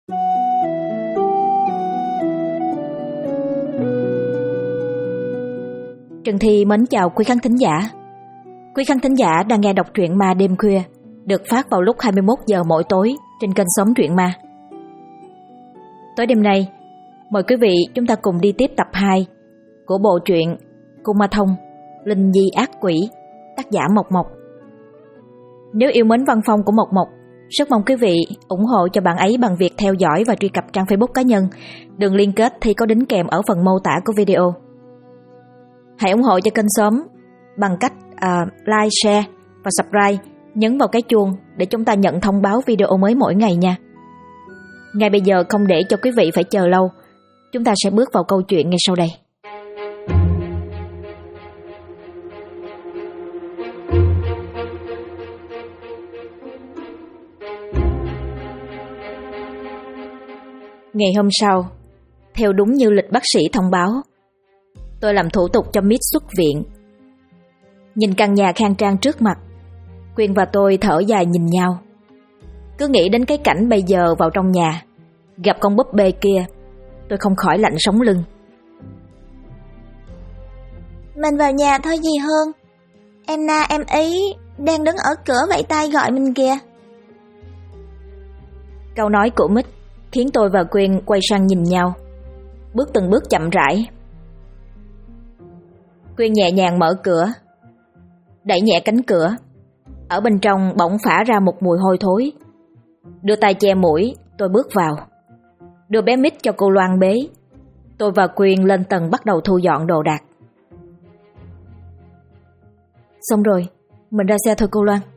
Trần Thi mến chào quý khán thính giả. Quý khán thính giả đang nghe đọc truyện ma đêm khuya, được phát vào lúc 21 giờ mỗi tối trên kênh Xóm Truyện Ma. Tối đêm nay, mời quý vị chúng ta cùng đi tiếp tập 2 của bộ truyện Cung Ma Thông, Linh Di Ác Quỷ, tác giả Mộc Mộc. Nếu yêu mến văn phong của Mộc Mộc, rất mong quý vị ủng hộ cho bạn ấy bằng việc theo dõi và truy cập trang Facebook cá nhân. Đường liên kết thì có đính kèm ở phần mô tả của video. Hãy ủng hộ cho kênh Xóm bằng cách like, share và subscribe, nhấn vào cái chuông để chúng ta nhận thông báo video mới mỗi ngày nha. Ngay bây giờ, không để cho quý vị phải chờ lâu, chúng ta sẽ bước vào câu chuyện ngay sau đây. Ngày hôm sau, theo đúng như lịch bác sĩ thông báo, tôi làm thủ tục cho Mít xuất viện. Nhìn căn nhà khang trang trước mặt, Quyên và tôi thở dài nhìn nhau. Cứ nghĩ đến cái cảnh bây giờ vào trong nhà, gặp con búp bê kia, tôi không khỏi lạnh sống lưng. Mình vào nhà thôi dì Hương. Em Na em Ý đang đứng ở cửa vẫy tay gọi mình kìa. Câu nói của Mít khiến tôi và Quyên quay sang nhìn nhau, bước từng bước chậm rãi. Quyên nhẹ nhàng mở cửa, đẩy nhẹ cánh cửa. Ở bên trong bỗng phả ra một mùi hôi thối. Đưa tay che mũi, tôi bước vào, đưa bé Mít cho cô Loan bế. Tôi và Quyên lên tầng bắt đầu thu dọn đồ đạc. Xong rồi, mình ra xe thôi cô Loan.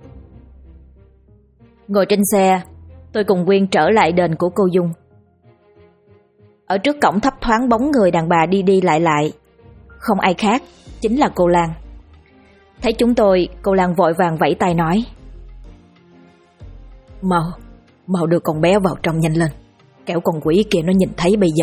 Ngồi trên xe, tôi cùng Quyên trở lại đền của cô Dung. Ở trước cổng thấp thoáng bóng người đàn bà đi đi lại lại. Không ai khác, chính là cô Lan. Thấy chúng tôi, cô Lan vội vàng vẫy tay nói: Mau đưa con bé vào trong nhanh lên, kẻo con quỷ kia nó nhìn thấy bây giờ.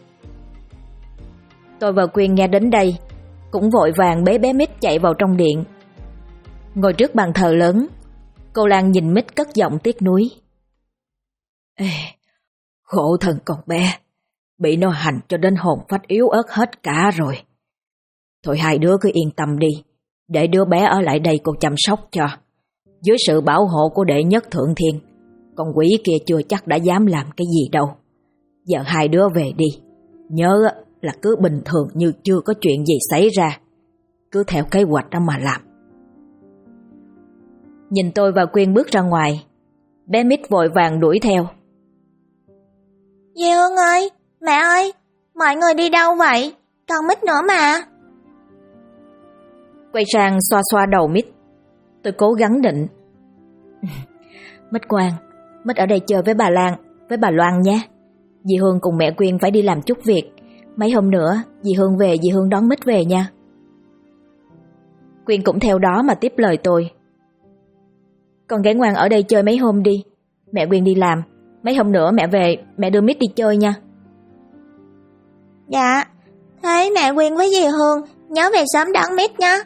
Tôi và Quyên nghe đến đây cũng vội vàng bế bé Mít chạy vào trong điện. Ngồi trước bàn thờ lớn, cô Lan nhìn Mít cất giọng tiếc nuối: Ê, khổ thân con bé, bị nó hành cho đến hồn phách yếu ớt hết cả rồi. Thôi hai đứa cứ yên tâm đi, để đứa bé ở lại đây cô chăm sóc cho. Dưới sự bảo hộ của đệ nhất thượng thiên, con quỷ kia chưa chắc đã dám làm cái gì đâu. Giờ hai đứa về đi, nhớ là cứ bình thường như chưa có chuyện gì xảy ra, cứ theo kế hoạch đó mà làm. Nhìn tôi và Quyên bước ra ngoài, bé Mít vội vàng đuổi theo. Dì Hương ơi, mẹ ơi, mọi người đi đâu vậy? Còn Mít nữa mà. Quay sang xoa xoa đầu Mít, tôi cố gắng định. Mít ngoan, Mít ở đây chơi với bà Lan, với bà Loan nhé. Dì Hương cùng mẹ Quyên phải đi làm chút việc. Mấy hôm nữa dì Hương về, dì Hương đón Mít về nha. Quyên cũng theo đó mà tiếp lời tôi. Con gái ngoan ở đây chơi mấy hôm đi, mẹ Quyên đi làm. Mấy hôm nữa mẹ về, mẹ đưa Mít đi chơi nha. Dạ, thế mẹ Quyên với dì Hương nhớ về sớm đón Mít nha.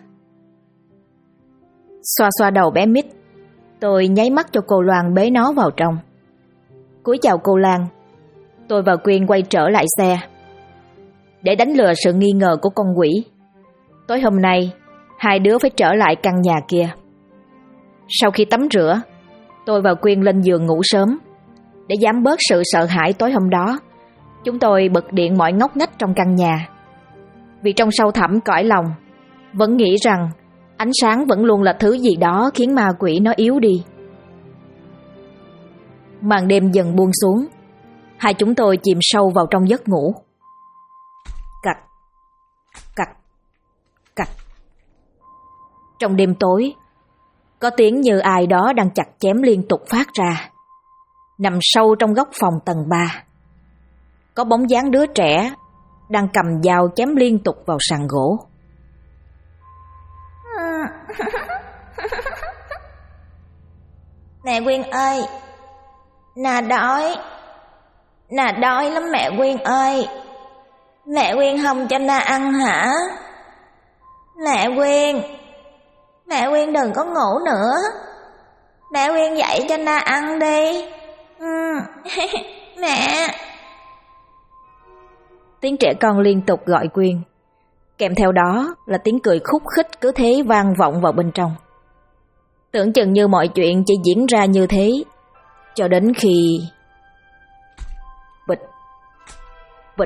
Xoa xoa đầu bé Mít, tôi nháy mắt cho cô Loan bế nó vào trong. Cúi chào cô Lan, tôi và Quyên quay trở lại xe. Để đánh lừa sự nghi ngờ của con quỷ, tối hôm nay hai đứa phải trở lại căn nhà kia. Sau khi tắm rửa, tôi và Quyên lên giường ngủ sớm. Để giảm bớt sự sợ hãi tối hôm đó, chúng tôi bật điện mọi ngóc ngách trong căn nhà. Vì trong sâu thẳm cõi lòng vẫn nghĩ rằng ánh sáng vẫn luôn là thứ gì đó khiến ma quỷ nó yếu đi. Màn đêm dần buông xuống, hai chúng tôi chìm sâu vào trong giấc ngủ. Cạch, cạch, cạch. Trong đêm tối, có tiếng như ai đó đang chặt chém liên tục phát ra. Nằm sâu trong góc phòng tầng 3, có bóng dáng đứa trẻ đang cầm dao chém liên tục vào sàn gỗ. Mẹ Quyên ơi, Na đói lắm mẹ Quyên ơi. Mẹ Quyên không cho Na ăn hả? Mẹ Quyên đừng có ngủ nữa. Mẹ Quyên dậy cho Na ăn đi. Mẹ. Tiếng trẻ con liên tục gọi Quyên, kèm theo đó là tiếng cười khúc khích cứ thế vang vọng vào bên trong. Tưởng chừng như mọi chuyện chỉ diễn ra như thế, cho đến khi... Bịch, bịch.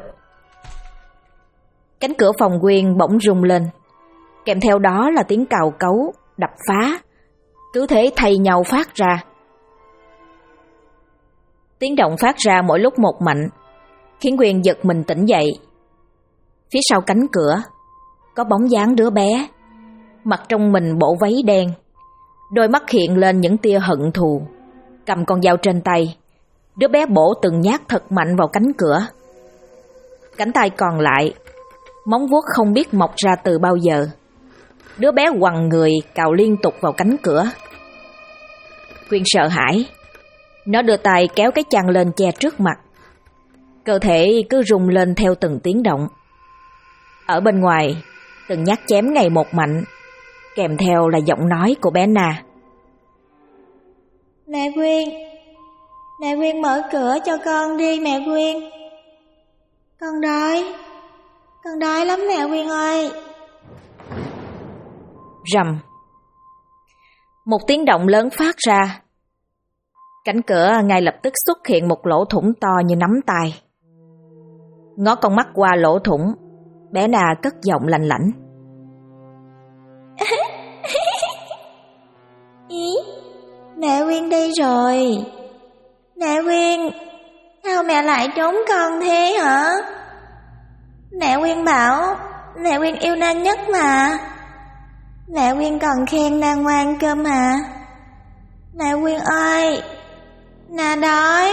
Cánh cửa phòng Quyên bỗng rung lên, kèm theo đó là tiếng cào cấu, đập phá, cứ thế thay nhau phát ra. Tiếng động phát ra mỗi lúc một mạnh, khiến Quyên giật mình tỉnh dậy. Phía sau cánh cửa có bóng dáng đứa bé, mặc trong mình bộ váy đen, đôi mắt hiện lên những tia hận thù, cầm con dao trên tay. Đứa bé bổ từng nhát thật mạnh vào cánh cửa. Cánh tay còn lại, móng vuốt không biết mọc ra từ bao giờ. Đứa bé quằn người cào liên tục vào cánh cửa. Quyên sợ hãi, nó đưa tay kéo cái chăn lên che trước mặt. Cơ thể cứ rung lên theo từng tiếng động. Ở bên ngoài, từng nhát chém ngày một mạnh, kèm theo là giọng nói của bé Na. Mẹ Quyên mở cửa cho con đi mẹ Quyên. Con đói lắm mẹ Quyên ơi. Rầm. Một tiếng động lớn phát ra. Cánh cửa ngay lập tức xuất hiện một lỗ thủng to như nắm tay. Ngó con mắt qua lỗ thủng, bé Na cất giọng lanh lảnh. Ý, mẹ Quyên đây rồi. Mẹ Quyên, sao mẹ lại trốn con thế hả? Mẹ Quyên bảo mẹ Quyên yêu Na nhất mà. Mẹ Quyên còn khen Na ngoan cơ mà. Mẹ Quyên ơi, Na đói.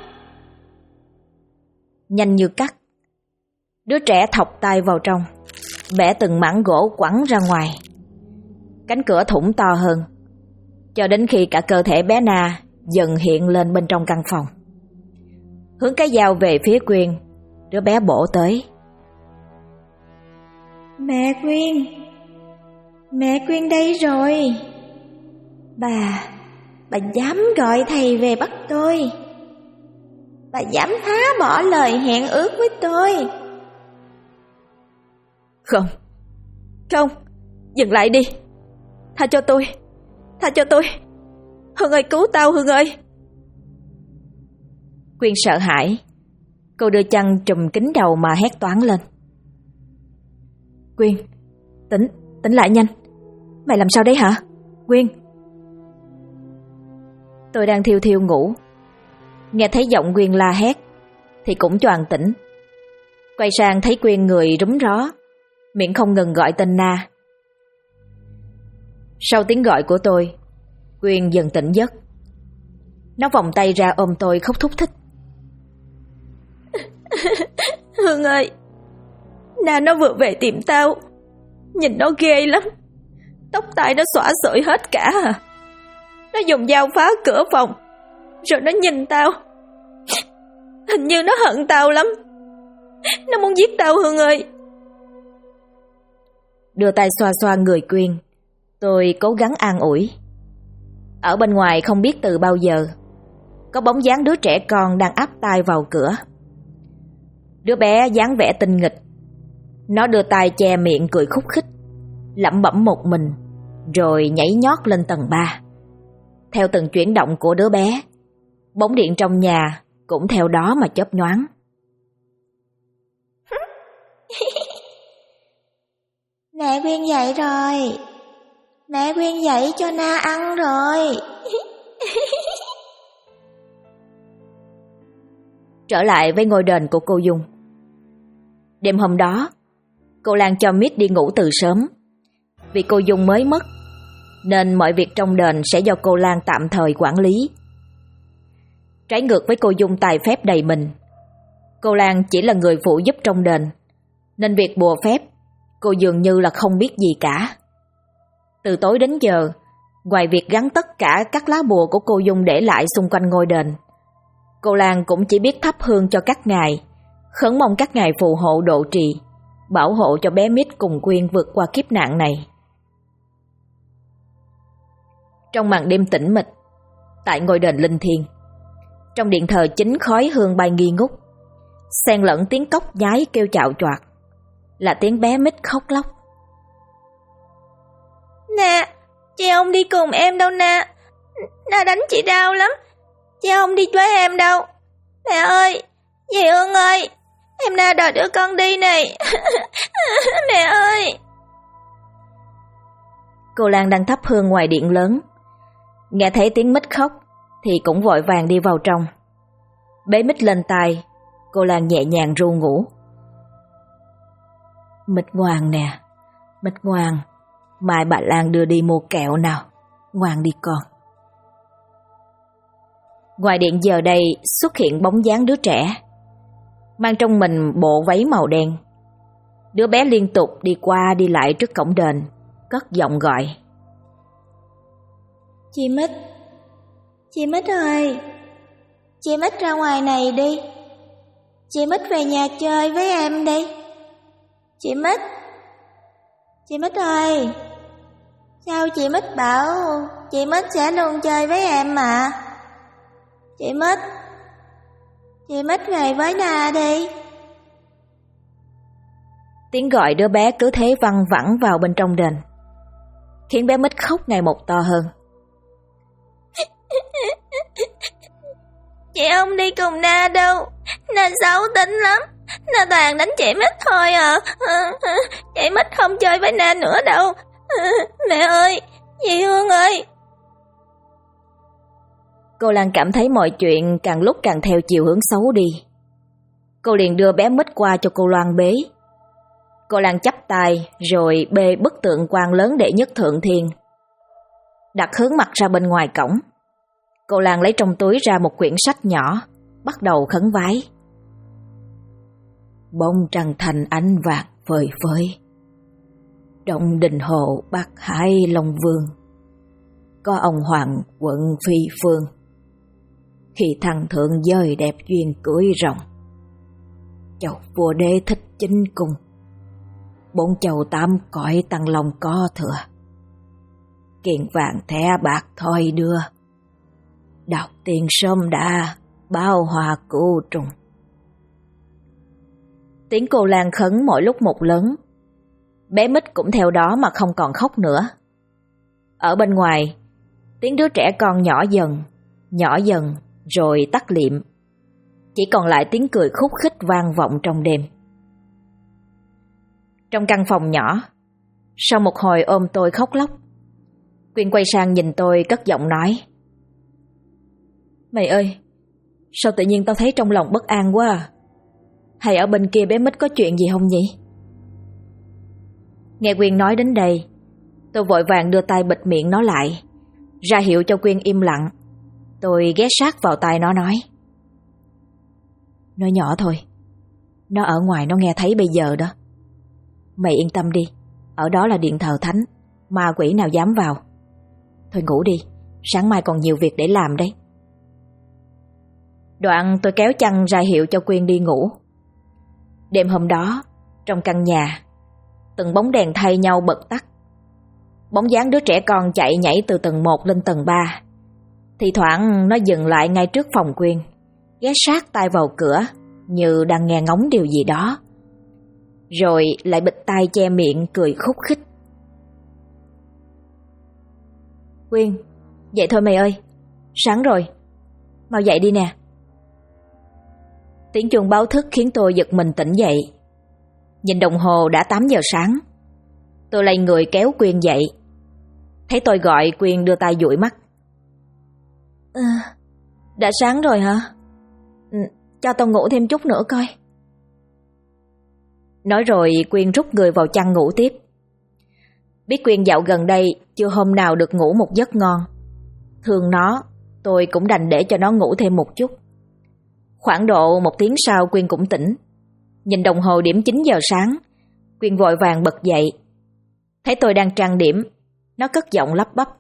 Nhanh như cắt, đứa trẻ thọc tay vào trong, bẻ từng mảng gỗ quẳng ra ngoài. Cánh cửa thủng to hơn, cho đến khi cả cơ thể bé Na dần hiện lên bên trong căn phòng. Hướng cái dao về phía Quyên, đứa bé bổ tới. Mẹ Quyên đây rồi. Bà dám gọi thầy về bắt tôi. Bà dám phá bỏ lời hẹn ước với tôi. Không, dừng lại đi. Tha cho tôi. Hương ơi, cứu tao Hương ơi. Quyên sợ hãi, cô đưa chăn trùm kín đầu mà hét toáng lên. Quyên, tỉnh lại nhanh. Mày làm sao đấy hả, Quyên? Tôi đang thiêu thiêu ngủ, nghe thấy giọng Quyên la hét thì cũng choàng tỉnh. Quay sang thấy Quyên người rúm ró, miệng không ngừng gọi tên Na. Sau tiếng gọi của tôi, Quyên dần tỉnh giấc. Nó vòng tay ra ôm tôi khóc thúc thích. Hương ơi, Na nó vừa về tìm tao. Nhìn nó ghê lắm. Tóc tai nó xõa xởi hết cả à. Nó dùng dao phá cửa phòng, rồi nó nhìn tao. Hình như nó hận tao lắm. Nó muốn giết tao Hương ơi. Đưa tay xoa xoa người Quyên, tôi cố gắng an ủi. Ở bên ngoài không biết từ bao giờ, có bóng dáng đứa trẻ con đang áp tai vào cửa. Đứa bé dáng vẻ tinh nghịch. Nó đưa tay che miệng cười khúc khích, lẩm bẩm một mình, rồi nhảy nhót lên tầng 3. Theo từng chuyển động của đứa bé, bóng điện trong nhà cũng theo đó mà chớp nhoáng. Mẹ Quyên dậy rồi. Mẹ Quyên dậy cho Na ăn rồi. Trở lại với ngôi đền của cô Dung. Đêm hôm đó, cô Lan cho Mít đi ngủ từ sớm. Vì cô Dung mới mất, nên mọi việc trong đền sẽ do cô Lan tạm thời quản lý. Trái ngược với cô Dung tài phép đầy mình, cô Lan chỉ là người phụ giúp trong đền, nên việc bùa phép cô dường như là không biết gì cả. Từ tối đến giờ, ngoài việc gắn tất cả các lá bùa của cô Dung để lại xung quanh ngôi đền, cô Lan cũng chỉ biết thắp hương cho các ngài, khấn mong các ngài phù hộ độ trì, bảo hộ cho bé Mít cùng Quyên vượt qua kiếp nạn này. Trong màn đêm tĩnh mịch, tại ngôi đền linh thiêng, Trong điện thờ chính khói hương bay nghi ngút, xen lẫn tiếng cóc nhái kêu chạo choạc, là tiếng bé Mít khóc lóc. Nè, chị không đi cùng em đâu nè. Na đánh chị đau lắm. Chị không đi với em đâu. Mẹ ơi, dì Hương ơi, em Na đòi đưa con đi này. Mẹ ơi. Cô Lan đang thắp hương ngoài điện lớn, nghe thấy tiếng Mít khóc thì cũng vội vàng đi vào trong. Bế Mít lên tay, cô Lan nhẹ nhàng ru ngủ. Mít ngoan nè, Mít ngoan, mai bà Lan đưa đi mua kẹo nào, ngoan đi con. Ngoài điện giờ đây xuất hiện bóng dáng đứa trẻ, mang trong mình bộ váy màu đen. Đứa bé liên tục đi qua đi lại trước cổng đền, cất giọng gọi. Chị Mít ơi, chị Mít ra ngoài này đi. Chị Mít về nhà chơi với em đi. Chị Mít ơi, sao chị Mít bảo chị Mít sẽ luôn chơi với em mà. Chị Mít về với Na đi. Tiếng gọi đứa bé cứ thế văng vẳng vào bên trong đền, khiến bé Mít khóc ngày một to hơn. Chị không đi cùng Na đâu. Na xấu tính lắm. Na toàn đánh chị Mít thôi à. Chị Mít không chơi với Na nữa đâu. Mẹ ơi, dì Hương ơi. Cô Lan cảm thấy mọi chuyện càng lúc càng theo chiều hướng xấu đi. Cô liền đưa bé Mít qua cho cô Loan bế. Cô Lan chắp tay rồi bê bức tượng quan lớn đệ nhất thượng thiên, đặt hướng mặt ra bên ngoài cổng. Cô Lan lấy trong túi ra một quyển sách nhỏ, bắt đầu khấn vái. Bông trăng thành ánh vàng phơi phới, Đông Đình Hồ Bắc Hải Long Vương, có ông Hoàng quận Phi Phương, khi thằng thượng giới đẹp duyên cưới rồng. Chầu vua đế thích chính cung, 4 chầu 8 cõi tăng lòng có thừa. Kiền vàng thẻ bạc thôi đưa, đọc tiền sớm đã bao hòa cứu trùng. Tiếng cô Lan khấn mỗi lúc một lớn. Bé Mít cũng theo đó mà không còn khóc nữa. Ở bên ngoài, tiếng đứa trẻ con nhỏ dần rồi tắt liệm. Chỉ còn lại tiếng cười khúc khích vang vọng trong đêm. Trong căn phòng nhỏ, sau một hồi ôm tôi khóc lóc, Quyên quay sang nhìn tôi cất giọng nói. Mày ơi, sao tự nhiên tao thấy trong lòng bất an quá à? Hay ở bên kia bé Mít có chuyện gì không nhỉ? Nghe Quyên nói đến đây, tôi vội vàng đưa tay bịt miệng nó lại, ra hiệu cho Quyên im lặng. Tôi ghé sát vào tai nó nói. Nói nhỏ thôi, nó ở ngoài nó nghe thấy bây giờ đó. Mày yên tâm đi, ở đó là điện thờ thánh, ma quỷ nào dám vào. Thôi ngủ đi, sáng mai còn nhiều việc để làm đấy. Đoạn tôi kéo chăn ra hiệu cho Quyên đi ngủ. Đêm hôm đó, trong căn nhà, từng bóng đèn thay nhau bật tắt. Bóng dáng đứa trẻ con chạy nhảy từ tầng 1 lên tầng 3. Thì thoảng nó dừng lại ngay trước phòng Quyên, ghé sát tai vào cửa như đang nghe ngóng điều gì đó, rồi lại bịt tai che miệng cười khúc khích. Quyên, dậy thôi mày ơi, sáng rồi, mau dậy đi nè. Tiếng chuông báo thức khiến tôi giật mình tỉnh dậy. Nhìn đồng hồ đã 8 giờ sáng. Tôi lay người kéo Quyên dậy. Thấy tôi gọi, Quyên đưa tay dụi mắt. Đã sáng rồi hả? Cho tao ngủ thêm chút nữa coi. Nói rồi Quyên rút người vào chăn ngủ tiếp. Biết Quyên dạo gần đây chưa hôm nào được ngủ một giấc ngon. Thương nó, tôi cũng đành để cho nó ngủ thêm một chút. Khoảng độ 1 tiếng sau Quyên cũng tỉnh. Nhìn đồng hồ điểm 9 giờ sáng, Quyên vội vàng bật dậy. Thấy tôi đang trang điểm, nó cất giọng lắp bắp.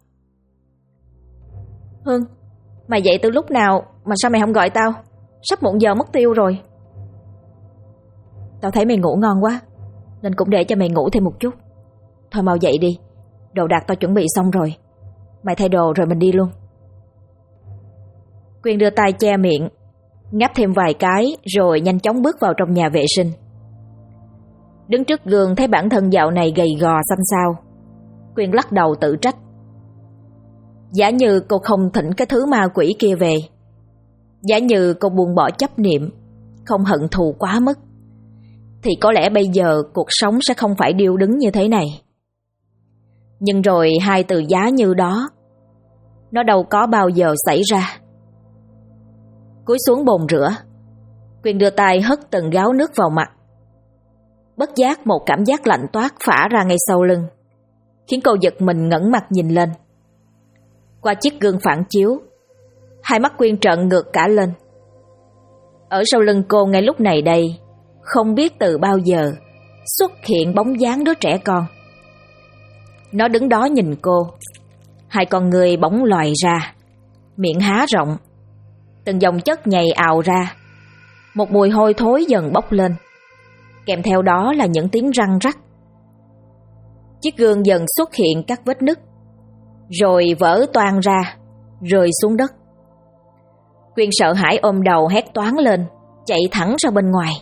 Hương, mày dậy từ lúc nào mà sao mày không gọi tao? Sắp muộn giờ mất tiêu rồi. Tao thấy mày ngủ ngon quá, nên cũng để cho mày ngủ thêm một chút. Thôi mau dậy đi, đồ đạc tao chuẩn bị xong rồi. Mày thay đồ rồi mình đi luôn. Quyên đưa tay che miệng, ngáp thêm vài cái rồi nhanh chóng bước vào trong nhà vệ sinh. Đứng trước gương thấy bản thân dạo này gầy gò xanh xao, Quyên lắc đầu tự trách. Giả như cô không thỉnh cái thứ ma quỷ kia về, giả như cô buông bỏ chấp niệm, không hận thù quá mức, thì có lẽ bây giờ cuộc sống sẽ không phải điêu đứng như thế này. Nhưng rồi hai từ giá như đó, nó đâu có bao giờ xảy ra. Cúi xuống bồn rửa, Quyên đưa tay hất từng gáo nước vào mặt. Bất giác một cảm giác lạnh toát phả ra ngay sau lưng, khiến cô giật mình ngẩng mặt nhìn lên. Qua chiếc gương phản chiếu, hai mắt Quyên trợn ngược cả lên. Ở sau lưng cô ngay lúc này đây, không biết từ bao giờ xuất hiện bóng dáng đứa trẻ con. Nó đứng đó nhìn cô, hai con người bỗng lòi ra, miệng há rộng, từng dòng chất nhầy ào ra, một mùi hôi thối dần bốc lên, kèm theo đó là những tiếng răng rắc. Chiếc gương dần xuất hiện các vết nứt, rồi vỡ toang ra, rơi xuống đất. Quyên sợ hãi ôm đầu hét toáng lên, chạy thẳng ra bên ngoài.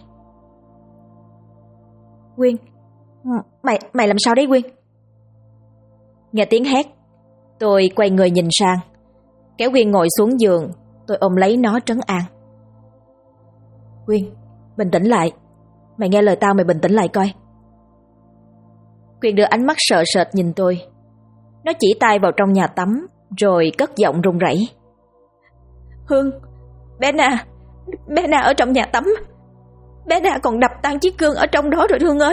Quyên, mày làm sao đấy Quyên? Nghe tiếng hét, tôi quay người nhìn sang, kéo Quyên ngồi xuống giường, tôi ôm lấy nó trấn an. Quyên, bình tĩnh lại, mày nghe lời tao, mày bình tĩnh lại coi. Quyên đưa ánh mắt sợ sệt nhìn tôi. Nó chỉ tay vào trong nhà tắm, rồi cất giọng run rẩy. Hương, bé Na ở trong nhà tắm. Bé Na còn đập tan chiếc gương ở trong đó rồi Hương ơi.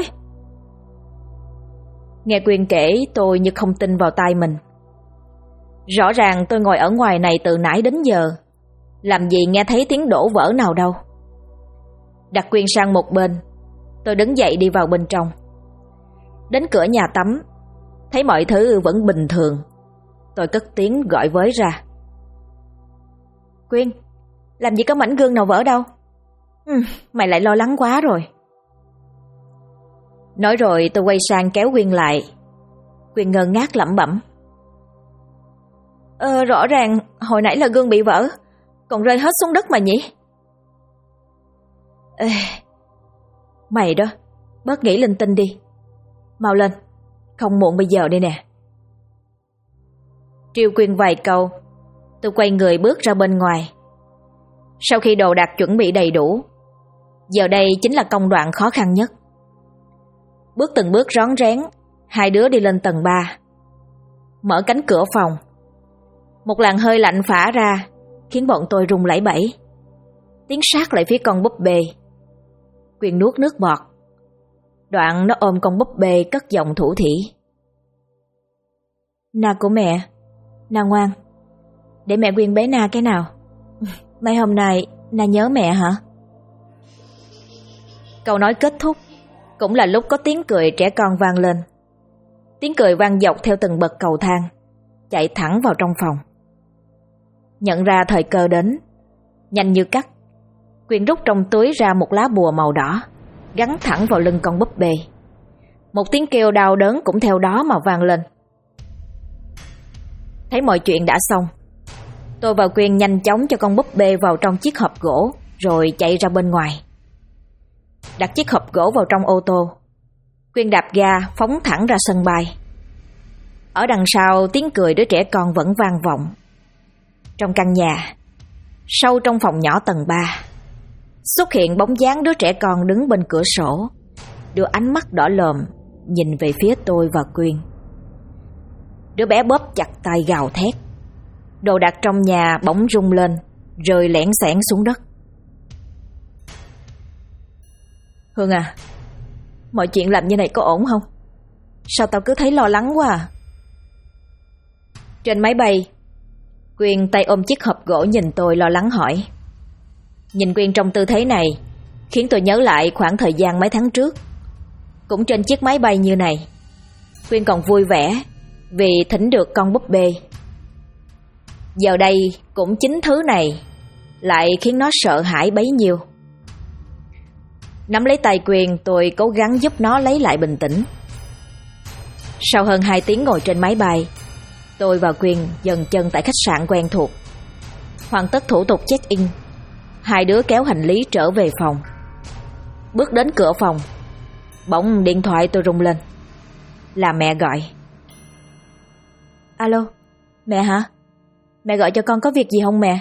Nghe Quyên kể, tôi như không tin vào tai mình. Rõ ràng tôi ngồi ở ngoài này từ nãy đến giờ, làm gì nghe thấy tiếng đổ vỡ nào đâu. Đặt Quyên sang một bên, tôi đứng dậy đi vào bên trong. Đến cửa nhà tắm, thấy mọi thứ vẫn bình thường, tôi cất tiếng gọi với ra. Quyên, làm gì có mảnh gương nào vỡ đâu. Mày lại lo lắng quá rồi. Nói rồi tôi quay sang kéo Quyên lại. Quyên ngơ ngác lẩm bẩm. Rõ ràng hồi nãy là gương bị vỡ, còn rơi hết xuống đất mà nhỉ. Mày đó, bớt nghĩ linh tinh đi. Mau lên, không muộn bây giờ đây nè. Trêu Quyên vài câu, tôi quay người bước ra bên ngoài. Sau khi đồ đạc chuẩn bị đầy đủ, giờ đây chính là công đoạn khó khăn nhất. Bước từng bước rón rén, hai đứa đi lên tầng 3. Mở cánh cửa phòng, một làn hơi lạnh phả ra, khiến bọn tôi run lẩy bẩy, tiến sát lại phía con búp bê. Quyên nuốt nước bọt, đoạn nó ôm con búp bê cất giọng thủ thỉ. Na của mẹ, Na ngoan, để mẹ Quyên bế Na cái nào. Mấy hôm nay Na nhớ mẹ hả? Câu nói kết thúc cũng là lúc có tiếng cười trẻ con vang lên. Tiếng cười vang dọc theo từng bậc cầu thang, chạy thẳng vào trong phòng. Nhận ra thời cơ đến, nhanh như cắt, Quyên rút trong túi ra một lá bùa màu đỏ, gắn thẳng vào lưng con búp bê. Một tiếng kêu đau đớn cũng theo đó mà vang lên. Thấy mọi chuyện đã xong, tôi và Quyên nhanh chóng cho con búp bê vào trong chiếc hộp gỗ, rồi chạy ra bên ngoài. Đặt chiếc hộp gỗ vào trong ô tô, Quyên đạp ga phóng thẳng ra sân bay. Ở đằng sau, tiếng cười đứa trẻ con vẫn vang vọng. Trong căn nhà, sâu trong phòng nhỏ tầng 3, xuất hiện bóng dáng đứa trẻ con đứng bên cửa sổ, đưa ánh mắt đỏ lòm nhìn về phía tôi và Quyên. Đứa bé bóp chặt tay gào thét. Đồ đạc trong nhà bỗng rung lên, rơi lẻn xẻn xuống đất. Hương à, mọi chuyện làm như này có ổn không? Sao tao cứ thấy lo lắng quá à? Trên máy bay, Quyên tay ôm chiếc hộp gỗ nhìn tôi lo lắng hỏi. Nhìn Quyên trong tư thế này khiến tôi nhớ lại khoảng thời gian mấy tháng trước. Cũng trên chiếc máy bay như này, Quyên còn vui vẻ vì thỉnh được con búp bê. Giờ đây cũng chính thứ này lại khiến nó sợ hãi bấy nhiêu. Nắm lấy tay Quyên, tôi cố gắng giúp nó lấy lại bình tĩnh. Sau hơn 2 tiếng ngồi trên máy bay, tôi và Quyên dừng chân tại khách sạn quen thuộc. Hoàn tất thủ tục check-in, hai đứa kéo hành lý trở về phòng. Bước đến cửa phòng, bỗng điện thoại tôi rung lên. Là mẹ gọi. Alo, mẹ hả? Mẹ gọi cho con có việc gì không mẹ?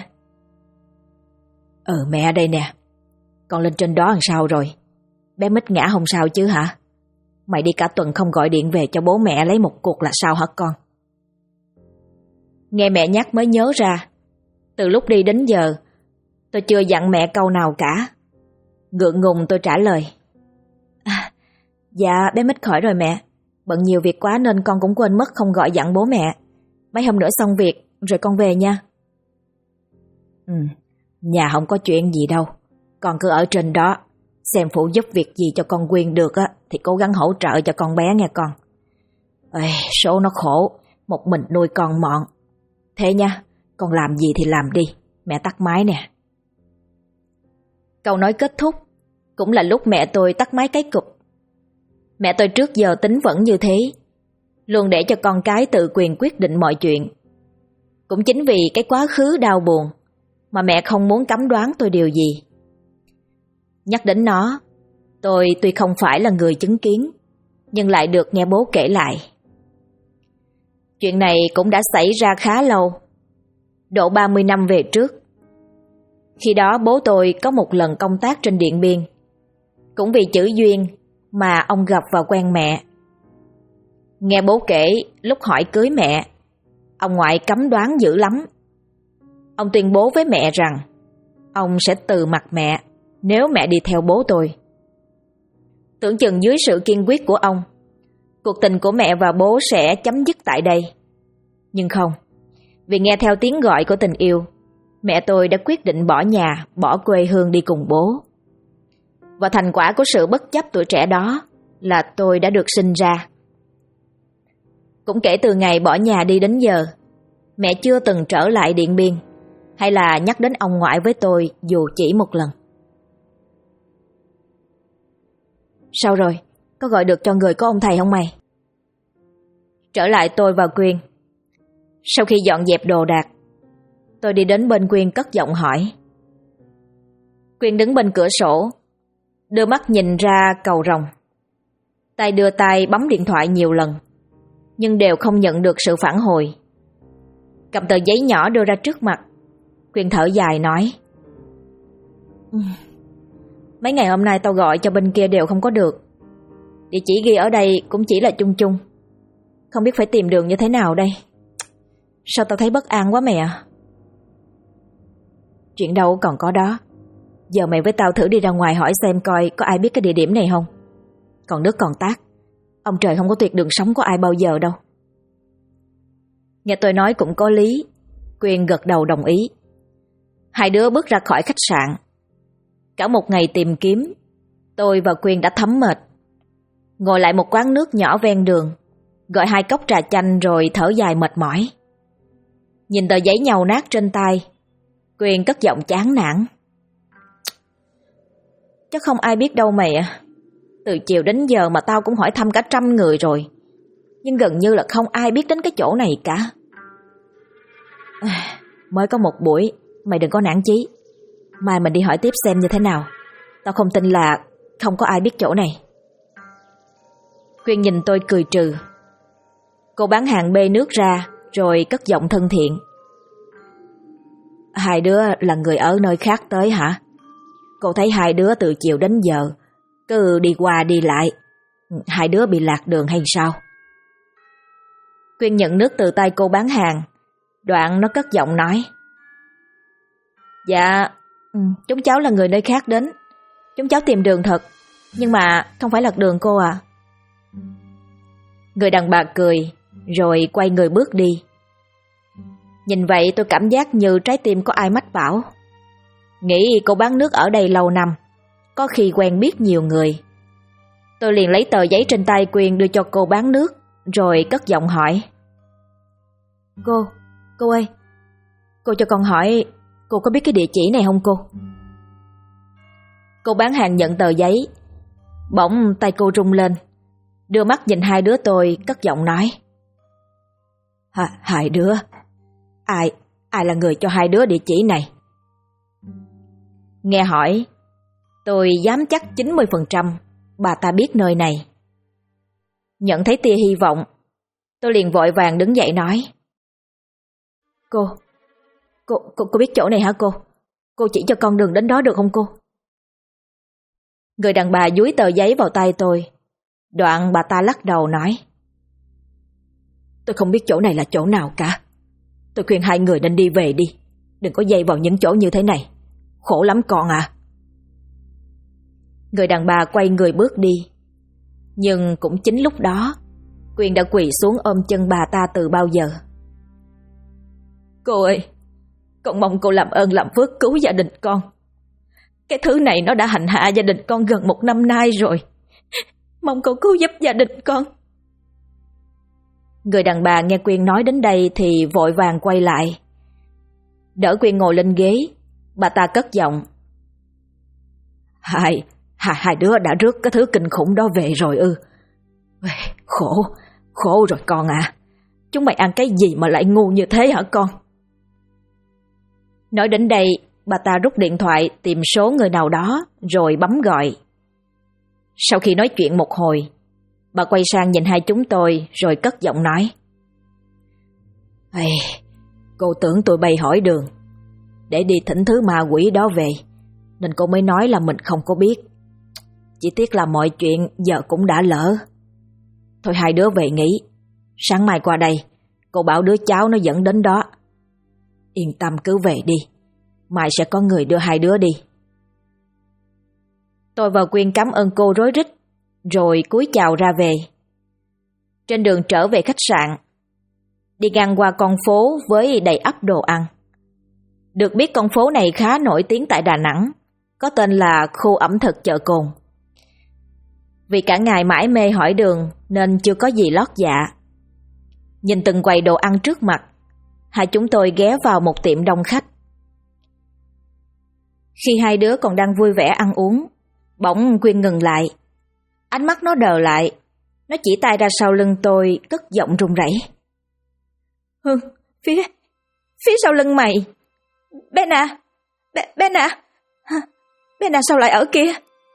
Mẹ đây nè. Con lên trên đó làm sao rồi? Bé Mít ngã không sao chứ hả? Mày đi cả tuần không gọi điện về cho bố mẹ lấy một cuộc là sao hả con? Nghe mẹ nhắc mới nhớ ra, từ lúc đi đến giờ tôi chưa dặn mẹ câu nào cả. Ngượng ngùng tôi trả lời. Dạ bé Mít khỏi rồi mẹ. Bận nhiều việc quá nên con cũng quên mất không gọi dặn bố mẹ. Mấy hôm nữa xong việc rồi con về nha. Nhà không có chuyện gì đâu. Con cứ ở trên đó, xem phụ giúp việc gì cho con Quyên được á thì cố gắng hỗ trợ cho con bé nghe con. Số nó khổ, một mình nuôi con mọn. Thế nha, con làm gì thì làm đi. Mẹ tắt máy nè. Câu nói kết thúc cũng là lúc mẹ tôi tắt máy cái cụp. Mẹ tôi trước giờ tính vẫn như thế, luôn để cho con cái tự quyền quyết định mọi chuyện. Cũng chính vì cái quá khứ đau buồn mà mẹ không muốn cấm đoán tôi điều gì. Nhắc đến nó, tôi tuy không phải là người chứng kiến, nhưng lại được nghe bố kể lại. Chuyện này cũng đã xảy ra khá lâu, độ 30 năm về trước. Khi đó bố tôi có một lần công tác trên Điện Biên. Cũng vì chữ duyên mà ông gặp và quen mẹ. Nghe bố kể lúc hỏi cưới mẹ, ông ngoại cấm đoán dữ lắm. Ông tuyên bố với mẹ rằng ông sẽ từ mặt mẹ nếu mẹ đi theo bố tôi. Tưởng chừng dưới sự kiên quyết của ông, cuộc tình của mẹ và bố sẽ chấm dứt tại đây. Nhưng không, vì nghe theo tiếng gọi của tình yêu, mẹ tôi đã quyết định bỏ nhà, bỏ quê hương đi cùng bố. Và thành quả của sự bất chấp tuổi trẻ đó là tôi đã được sinh ra. Cũng kể từ ngày bỏ nhà đi đến giờ, mẹ chưa từng trở lại Điện Biên hay là nhắc đến ông ngoại với tôi dù chỉ một lần. Sao rồi? Có gọi được cho người có ông thầy không mày? Trở lại tôi và Quyên. Sau khi dọn dẹp đồ đạc, tôi đi đến bên Quyên cất giọng hỏi. Quyên đứng bên cửa sổ, đưa mắt nhìn ra cầu Rồng. Tay đưa tay bấm điện thoại nhiều lần, nhưng đều không nhận được sự phản hồi. Cầm tờ giấy nhỏ đưa ra trước mặt, Quyên thở dài nói. Mấy ngày hôm nay tao gọi cho bên kia đều không có được. Địa chỉ ghi ở đây cũng chỉ là chung chung. Không biết phải tìm đường như thế nào đây. Sao tao thấy bất an quá mẹ. Chuyện đâu còn có đó. Giờ mày với tao thử đi ra ngoài hỏi xem coi có ai biết cái địa điểm này không. Còn nước còn tát, ông trời không có tuyệt đường sống của ai bao giờ đâu. Nghe tôi nói cũng có lý, Quyên gật đầu đồng ý. Hai đứa bước ra khỏi khách sạn. Cả một ngày tìm kiếm, tôi và Quyên đã thấm mệt. Ngồi lại một quán nước nhỏ ven đường, gọi 2 cốc trà chanh rồi thở dài mệt mỏi. Nhìn tờ giấy nhàu nát trên tay, Quyên cất giọng chán nản. Chắc không ai biết đâu mày à. Từ chiều đến giờ mà tao cũng hỏi thăm cả 100 người rồi, nhưng gần như là không ai biết đến cái chỗ này cả. Mới có một buổi, mày đừng có nản chí. Mai mình đi hỏi tiếp xem như thế nào. Tao không tin là không có ai biết chỗ này. Quyên nhìn tôi cười trừ. Cô bán hàng bê nước ra rồi cất giọng thân thiện. Hai đứa là người ở nơi khác tới hả? Cô thấy hai đứa từ chiều đến giờ cứ đi qua đi lại. Hai đứa bị lạc đường hay sao? Quyên nhận nước từ tay cô bán hàng, đoạn nó cất giọng nói. Dạ, chúng cháu là người nơi khác đến. Chúng cháu tìm đường thật, nhưng mà không phải lạc đường cô à. Người đàn bà cười, rồi quay người bước đi. Nhìn vậy tôi cảm giác như trái tim có ai mách bảo. Nghĩ cô bán nước ở đây lâu năm, có khi quen biết nhiều người. Tôi liền lấy tờ giấy trên tay Quyên đưa cho cô bán nước, rồi cất giọng hỏi. Cô ơi, cô cho con hỏi, cô có biết cái địa chỉ này không cô? Cô bán hàng nhận tờ giấy, bỗng tay cô rung lên, đưa mắt nhìn hai đứa tôi, cất giọng nói. Hai đứa, ai ai là người cho hai đứa địa chỉ này? Nghe hỏi, tôi dám chắc 90% bà ta biết nơi này. Nhận thấy tia hy vọng, tôi liền vội vàng đứng dậy nói: Cô biết chỗ này hả cô? Cô chỉ cho con đường đến đó được không cô? Người đàn bà dúi tờ giấy vào tay tôi. Đoạn bà ta lắc đầu nói: Tôi không biết chỗ này là chỗ nào cả. Tôi khuyên hai người nên đi về đi, đừng có dây vào những chỗ như thế này. Khổ lắm con à. Người đàn bà quay người bước đi. Nhưng cũng chính lúc đó, Quyên đã quỳ xuống ôm chân bà ta từ bao giờ. Cô ơi, con mong cô làm ơn làm phước cứu gia đình con. Cái thứ này nó đã hành hạ gia đình con gần 1 năm nay rồi. Mong cô cứu giúp gia đình con. Người đàn bà nghe Quyên nói đến đây thì vội vàng quay lại. Đỡ Quyên ngồi lên ghế, bà ta cất giọng: Hai đứa đã rước cái thứ kinh khủng đó về rồi ư? Khổ rồi con à. Chúng mày ăn cái gì mà lại ngu như thế hả con? Nói đến đây, bà ta rút điện thoại tìm số người nào đó rồi bấm gọi. Sau khi nói chuyện một hồi, bà quay sang nhìn hai chúng tôi rồi cất giọng nói: Cô tưởng tôi bay hỏi đường để đi thỉnh thứ ma quỷ đó về, nên cô mới nói là mình không có biết. Chỉ tiếc là mọi chuyện giờ cũng đã lỡ. Thôi hai đứa về nghỉ, sáng mai qua đây cô bảo đứa cháu nó dẫn đến đó. Yên tâm cứ về đi, mai sẽ có người đưa hai đứa đi. Tôi và Quyên cảm ơn cô rối rít, rồi cúi chào ra về. Trên đường trở về khách sạn, đi ngang qua con phố với đầy ắp đồ ăn. Được biết con phố này khá nổi tiếng tại Đà Nẵng, có tên là khu ẩm thực chợ Cồn. Vì cả ngày mải mê hỏi đường nên chưa có gì lót dạ. Nhìn từng quầy đồ ăn trước mặt, hai chúng tôi ghé vào một tiệm đông khách. Khi hai đứa còn đang vui vẻ ăn uống, bỗng Quyên ngừng lại. Ánh mắt nó đờ lại, nó chỉ tay ra sau lưng tôi cất giọng run rẩy: Hương, phía sau lưng mày. Ben à, Ben à, sao lại ở kia?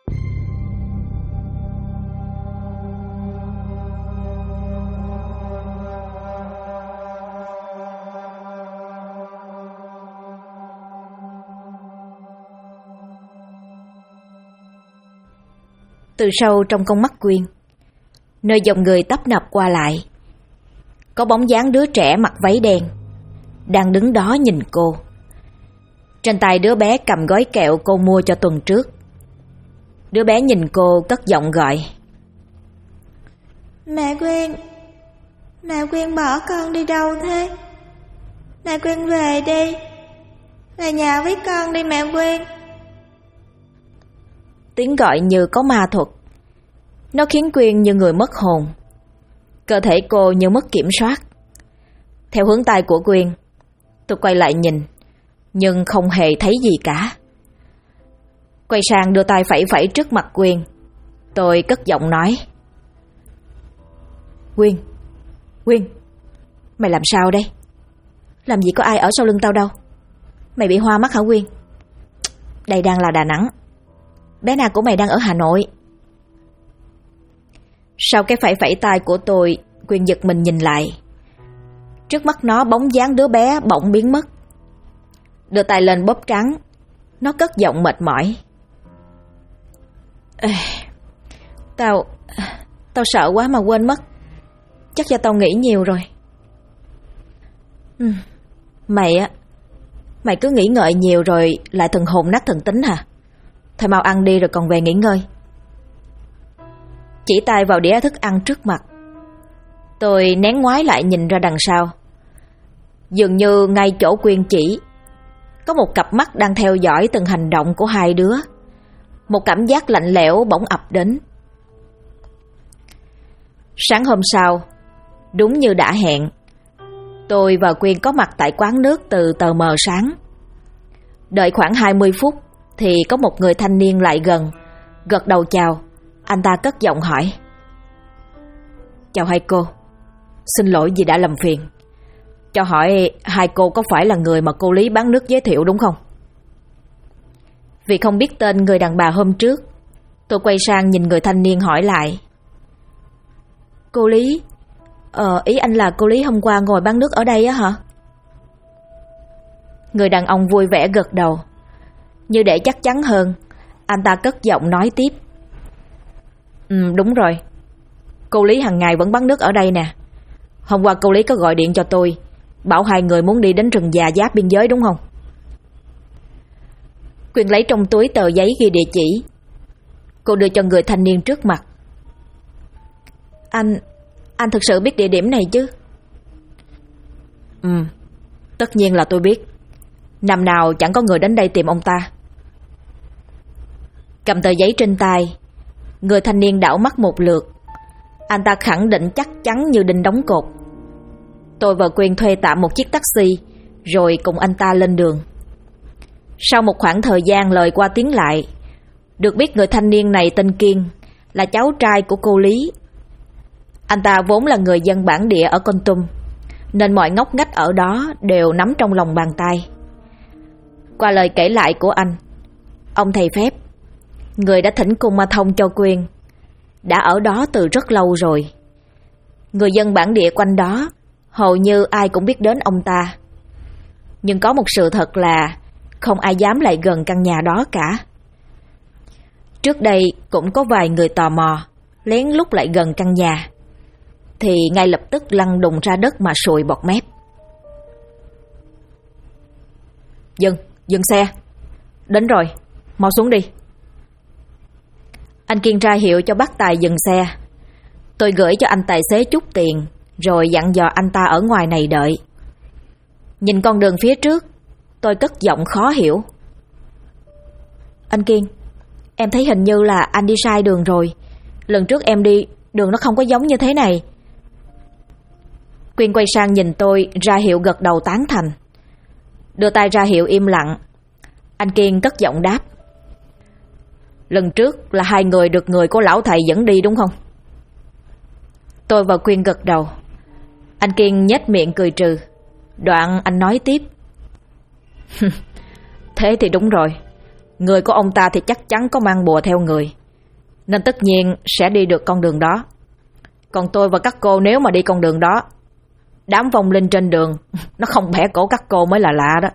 Từ sâu trong con mắt Quyên, nơi dòng người tấp nập qua lại, có bóng dáng đứa trẻ mặc váy đen đang đứng đó nhìn cô. Trên tay đứa bé cầm gói kẹo cô mua cho tuần trước. Đứa bé nhìn cô cất giọng gọi: Mẹ Quyên bỏ con đi đâu thế? Mẹ Quyên về đi, về nhà với con đi mẹ Quyên. Tiếng gọi như có ma thuật. Nó khiến Quyên như người mất hồn. Cơ thể cô như mất kiểm soát. Theo hướng tay của Quyên, tôi quay lại nhìn, nhưng không hề thấy gì cả. Quay sang đưa tay phẩy phẩy trước mặt Quyên. Tôi cất giọng nói: Quyên, mày làm sao đây? Làm gì có ai ở sau lưng tao đâu. Mày bị hoa mắt hả Quyên? Đây đang là Đà Nẵng, bé Na của mày đang ở Hà Nội. Sau cái phẩy phẩy tay của tôi, Quyên giật mình nhìn lại. Trước mắt nó bóng dáng đứa bé bỗng biến mất. Đưa tay lên bóp trắng, nó cất giọng mệt mỏi: Tao sợ quá mà quên mất. Chắc do tao nghĩ nhiều rồi. Mày cứ nghĩ ngợi nhiều rồi lại thần hồn nát thần tính hả? Thôi mau ăn đi rồi còn về nghỉ ngơi. Chỉ tay vào đĩa thức ăn trước mặt. Tôi nén ngoái lại nhìn ra đằng sau. Dường như ngay chỗ Quyên chỉ, có một cặp mắt đang theo dõi từng hành động của hai đứa. Một cảm giác lạnh lẽo bỗng ập đến. Sáng hôm sau, đúng như đã hẹn, tôi và Quyên có mặt tại quán nước từ tờ mờ sáng. Đợi khoảng 20 phút thì có một người thanh niên lại gần, gật đầu chào. Anh ta cất giọng hỏi: Chào hai cô, xin lỗi vì đã làm phiền. Cho hỏi hai cô có phải là người mà cô Lý bán nước giới thiệu đúng không? Vì không biết tên người đàn bà hôm trước, tôi quay sang nhìn người thanh niên hỏi lại. Cô Lý? Ý anh là cô Lý hôm qua ngồi bán nước ở đây á hả? Người đàn ông vui vẻ gật đầu. Như để chắc chắn hơn, anh ta cất giọng nói tiếp. Đúng rồi. Cô Lý hàng ngày vẫn bán nước ở đây nè. Hôm qua cô Lý có gọi điện cho tôi, bảo hai người muốn đi đến rừng già giáp biên giới đúng không? Quyền lấy trong túi tờ giấy ghi địa chỉ. Cô đưa cho người thanh niên trước mặt. Anh thực sự biết địa điểm này chứ? Tất nhiên là tôi biết. Năm nào chẳng có người đến đây tìm ông ta. Cầm tờ giấy trên tay, người thanh niên đảo mắt một lượt. Anh ta khẳng định chắc chắn như đinh đóng cột. Tôi và Quyên thuê tạm một chiếc taxi, rồi cùng anh ta lên đường. Sau một khoảng thời gian lời qua tiếng lại, được biết người thanh niên này tên Kiên, là cháu trai của cô Lý. Anh ta vốn là người dân bản địa ở Kon Tum, nên mọi ngóc ngách ở đó đều nắm trong lòng bàn tay. Qua lời kể lại của anh, ông thầy phép, người đã thỉnh cung ma thông cho Quyên, đã ở đó từ rất lâu rồi. Người dân bản địa quanh đó hầu như ai cũng biết đến ông ta. Nhưng có một sự thật là không ai dám lại gần căn nhà đó cả. Trước đây cũng có vài người tò mò lén lút lại gần căn nhà, thì ngay lập tức lăn đùng ra đất mà sùi bọt mép. Dừng xe. Đến rồi, mau xuống đi. Anh Kiên ra hiệu cho bác tài dừng xe. Tôi gửi cho anh tài xế chút tiền, rồi dặn dò anh ta ở ngoài này đợi. Nhìn con đường phía trước, tôi cất giọng khó hiểu. Anh Kiên, em thấy hình như là anh đi sai đường rồi. Lần trước em đi, đường nó không có giống như thế này. Quyên quay sang nhìn tôi, ra hiệu gật đầu tán thành. Đưa tay ra hiệu im lặng. Anh Kiên cất giọng đáp. Lần trước là hai người được người của lão thầy dẫn đi đúng không? Tôi và Quyên gật đầu. Anh Kiên nhếch miệng cười trừ. Đoạn anh nói tiếp. Thế thì đúng rồi. Người của ông ta thì chắc chắn có mang bùa theo người, nên tất nhiên sẽ đi được con đường đó. Còn tôi và các cô nếu mà đi con đường đó, đám vong linh trên đường nó không bẻ cổ các cô mới là lạ đó.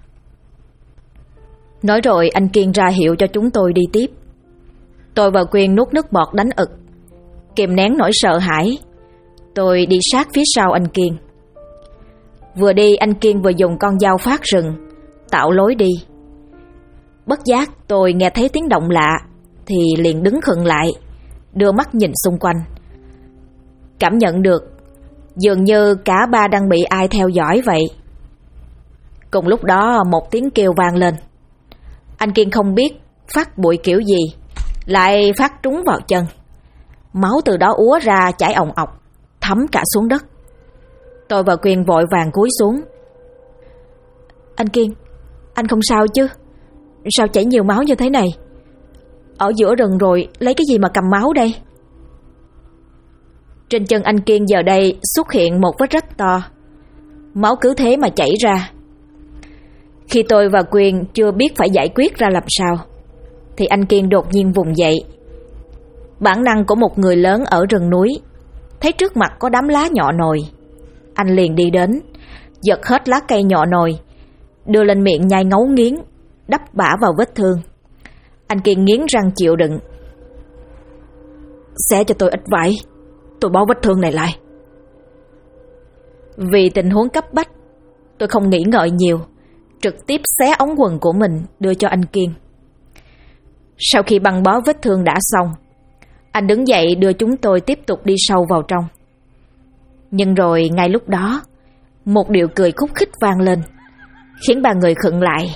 Nói rồi anh Kiên ra hiệu cho chúng tôi đi tiếp. Tôi và Quyên nuốt nước bọt đánh ực, kìm nén nỗi sợ hãi. Tôi đi sát phía sau anh Kiên. Vừa đi anh Kiên vừa dùng con dao phát rừng tạo lối đi. Bất giác tôi nghe thấy tiếng động lạ thì liền đứng khựng lại, đưa mắt nhìn xung quanh. Cảm nhận được dường như cả ba đang bị ai theo dõi vậy. Cùng lúc đó một tiếng kêu vang lên. Anh Kiên không biết phát bụi kiểu gì lại phát trúng vào chân. Máu từ đó úa ra chảy òng ọc, thấm cả xuống đất. Tôi và Quyên vội vàng cúi xuống. Anh Kiên, anh không sao chứ? Sao chảy nhiều máu như thế này? Ở giữa rừng rồi lấy cái gì mà cầm máu đây? Trên chân anh Kiên giờ đây xuất hiện một vết rách to. Máu cứ thế mà chảy ra. Khi tôi và Quyên chưa biết phải giải quyết ra làm sao, thì anh Kiên đột nhiên vùng dậy. Bản năng của một người lớn ở rừng núi, thấy trước mặt có đám lá nhọ nồi, anh liền đi đến, giật hết lá cây nhọ nồi, đưa lên miệng nhai ngấu nghiến, đắp bả vào vết thương. Anh Kiên nghiến răng chịu đựng. Xé cho tôi ít vải, tôi bó vết thương này lại. Vì tình huống cấp bách, tôi không nghĩ ngợi nhiều, trực tiếp xé ống quần của mình đưa cho anh Kiên. Sau khi băng bó vết thương đã xong, anh đứng dậy đưa chúng tôi tiếp tục đi sâu vào trong. Nhưng rồi ngay lúc đó, một điệu cười khúc khích vang lên, khiến ba người khựng lại.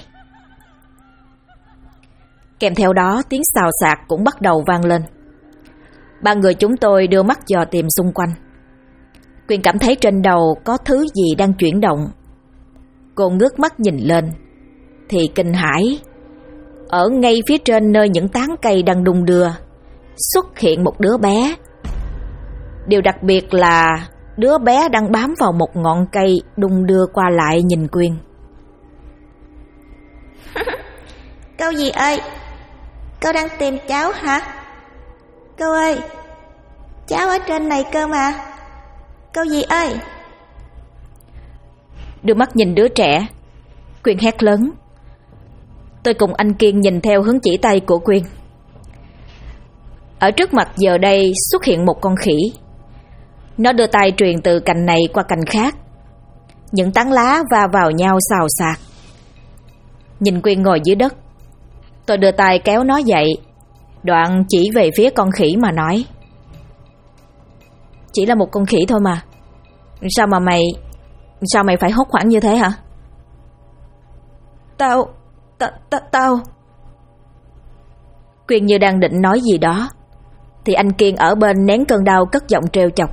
Kèm theo đó tiếng xào xạc cũng bắt đầu vang lên. Ba người chúng tôi đưa mắt dò tìm xung quanh. Quyên cảm thấy trên đầu có thứ gì đang chuyển động. Cô ngước mắt nhìn lên thì kinh hãi. Ở ngay phía trên nơi những tán cây đang đung đưa, xuất hiện một đứa bé. Điều đặc biệt là đứa bé đang bám vào một ngọn cây đung đưa qua lại nhìn Quyên. Câu gì ơi? Câu đang tìm cháu hả? Câu ơi, cháu ở trên này cơ mà. Câu gì ơi? Đưa mắt nhìn đứa trẻ, Quyên hét lớn. Tôi cùng anh Kiên nhìn theo hướng chỉ tay của Quyên. Ở trước mặt giờ đây xuất hiện một con khỉ. Nó đưa tay truyền từ cành này qua cành khác. Những tán lá va vào nhau xào xạc. Nhìn Quyên ngồi dưới đất, tôi đưa tay kéo nó dậy, đoạn chỉ về phía con khỉ mà nói. Chỉ là một con khỉ thôi mà. Sao mày phải hốt hoảng như thế hả? Tao Quyên như đang định nói gì đó, thì anh Kiên ở bên nén cơn đau cất giọng trêu chọc.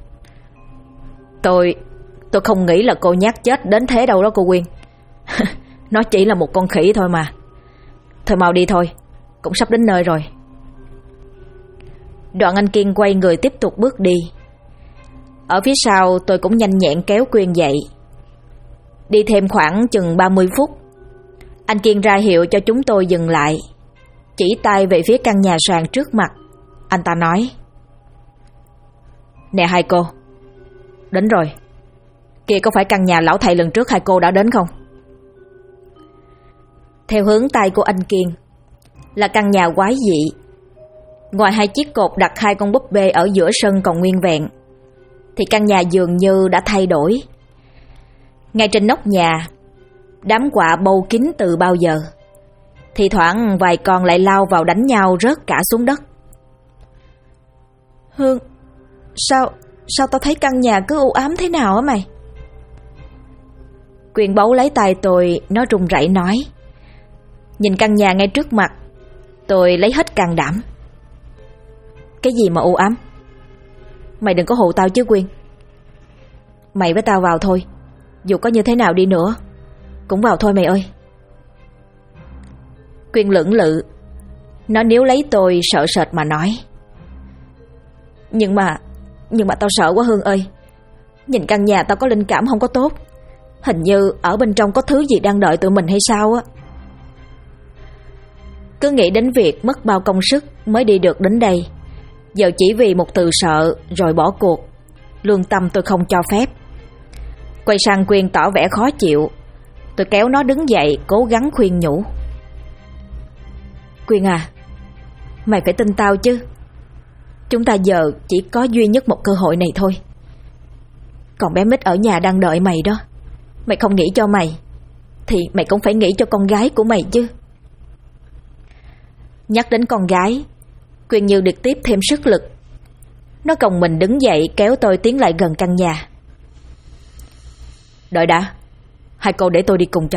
Tôi không nghĩ là cô nhát chết đến thế đâu đó cô Quyên. Nó chỉ là một con khỉ thôi mà. Thôi mau đi thôi, cũng sắp đến nơi rồi. Đoạn anh Kiên quay người tiếp tục bước đi. Ở phía sau tôi cũng nhanh nhẹn kéo Quyên dậy. Đi thêm khoảng chừng 30 phút, anh Kiên ra hiệu cho chúng tôi dừng lại, chỉ tay về phía căn nhà sàn trước mặt. Anh ta nói: Nè hai cô, đến rồi. Kia có phải căn nhà lão thầy lần trước hai cô đã đến không? Theo hướng tay của anh Kiên là căn nhà quái dị. Ngoài hai chiếc cột đặt hai con búp bê ở giữa sân còn nguyên vẹn, thì căn nhà dường như đã thay đổi. Ngay trên nóc nhà, đám quạ bâu kín từ bao giờ. Thì thoảng vài con lại lao vào đánh nhau rớt cả xuống đất. Hương, sao tao thấy căn nhà cứ u ám thế nào á mày? Quyên bấu lấy tay tôi, nó run rẩy nói. Nhìn căn nhà ngay trước mặt, tôi lấy hết can đảm. Cái gì mà u ám? Mày đừng có hù tao chứ Quyên. Mày với tao vào thôi, dù có như thế nào đi nữa cũng vào thôi mày ơi. Quyên lưỡng lự, nó níu lấy tôi sợ sệt mà nói. Nhưng mà tao sợ quá Hương ơi. Nhìn căn nhà tao có linh cảm không có tốt. Hình như ở bên trong có thứ gì đang đợi tụi mình hay sao á. Cứ nghĩ đến việc mất bao công sức mới đi được đến đây, giờ chỉ vì một từ sợ rồi bỏ cuộc, lương tâm tôi không cho phép. Quay sang Quyên tỏ vẻ khó chịu. Tôi kéo nó đứng dậy, cố gắng khuyên nhủ. Quyên à, mày phải tin tao chứ. Chúng ta giờ chỉ có duy nhất một cơ hội này thôi. Còn bé Mít ở nhà đang đợi mày đó. Mày không nghĩ cho mày thì mày cũng phải nghĩ cho con gái của mày chứ. Nhắc đến con gái, Quyên như được tiếp thêm sức lực. Nó còng mình đứng dậy kéo tôi tiến lại gần căn nhà. Đợi đã, hai cô để tôi đi cùng cho.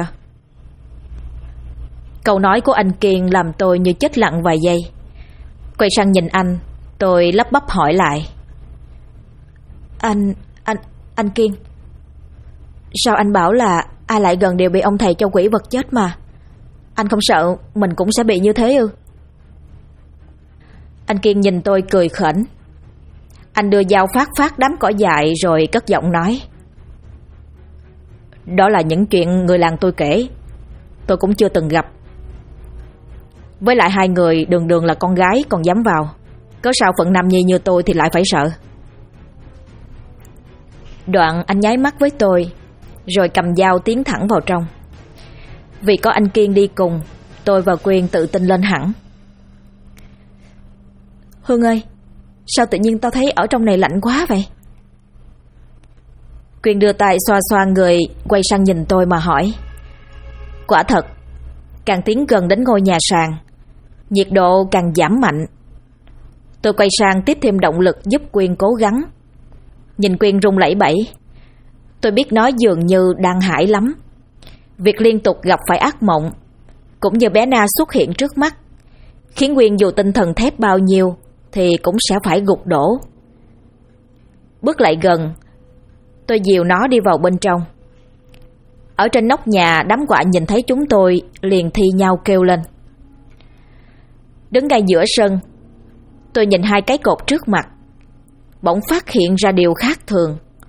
Câu nói của anh Kiên làm tôi như chết lặng vài giây. Quay sang nhìn anh, tôi lắp bắp hỏi lại. Anh Kiên, sao anh bảo là ai lại gần đều bị ông thầy cho quỷ vật chết mà? Anh không sợ mình cũng sẽ bị như thế ư? Anh Kiên nhìn tôi cười khỉnh. Anh đưa dao phát đám cỏ dại rồi cất giọng nói. Đó là những chuyện người làng tôi kể, tôi cũng chưa từng gặp. Với lại hai người đường là con gái còn dám vào, cớ sao phận nam nhi như tôi thì lại phải sợ. Đoạn anh nháy mắt với tôi, rồi cầm dao tiến thẳng vào trong. Vì có anh Kiên đi cùng, tôi và Quyên tự tin lên hẳn. Hương ơi, sao tự nhiên tao thấy ở trong này lạnh quá vậy? Quyên đưa tay xoa xoa người, quay sang nhìn tôi mà hỏi. Quả thật, càng tiến gần đến ngôi nhà sàn, nhiệt độ càng giảm mạnh. Tôi quay sang tiếp thêm động lực giúp Quyên cố gắng. Nhìn Quyên run lẩy bẩy, tôi biết nó dường như đang hãi lắm. Việc liên tục gặp phải ác mộng, cũng như bé Na xuất hiện trước mắt, khiến Quyên dù tinh thần thép bao nhiêu thì cũng sẽ phải gục đổ. Bước lại gần, tôi dìu nó đi vào bên trong. Ở trên nóc nhà, đám quạ nhìn thấy chúng tôi liền thi nhau kêu lên. Đứng ngay giữa sân, tôi nhìn hai cái cột trước mặt, bỗng phát hiện ra điều khác thường.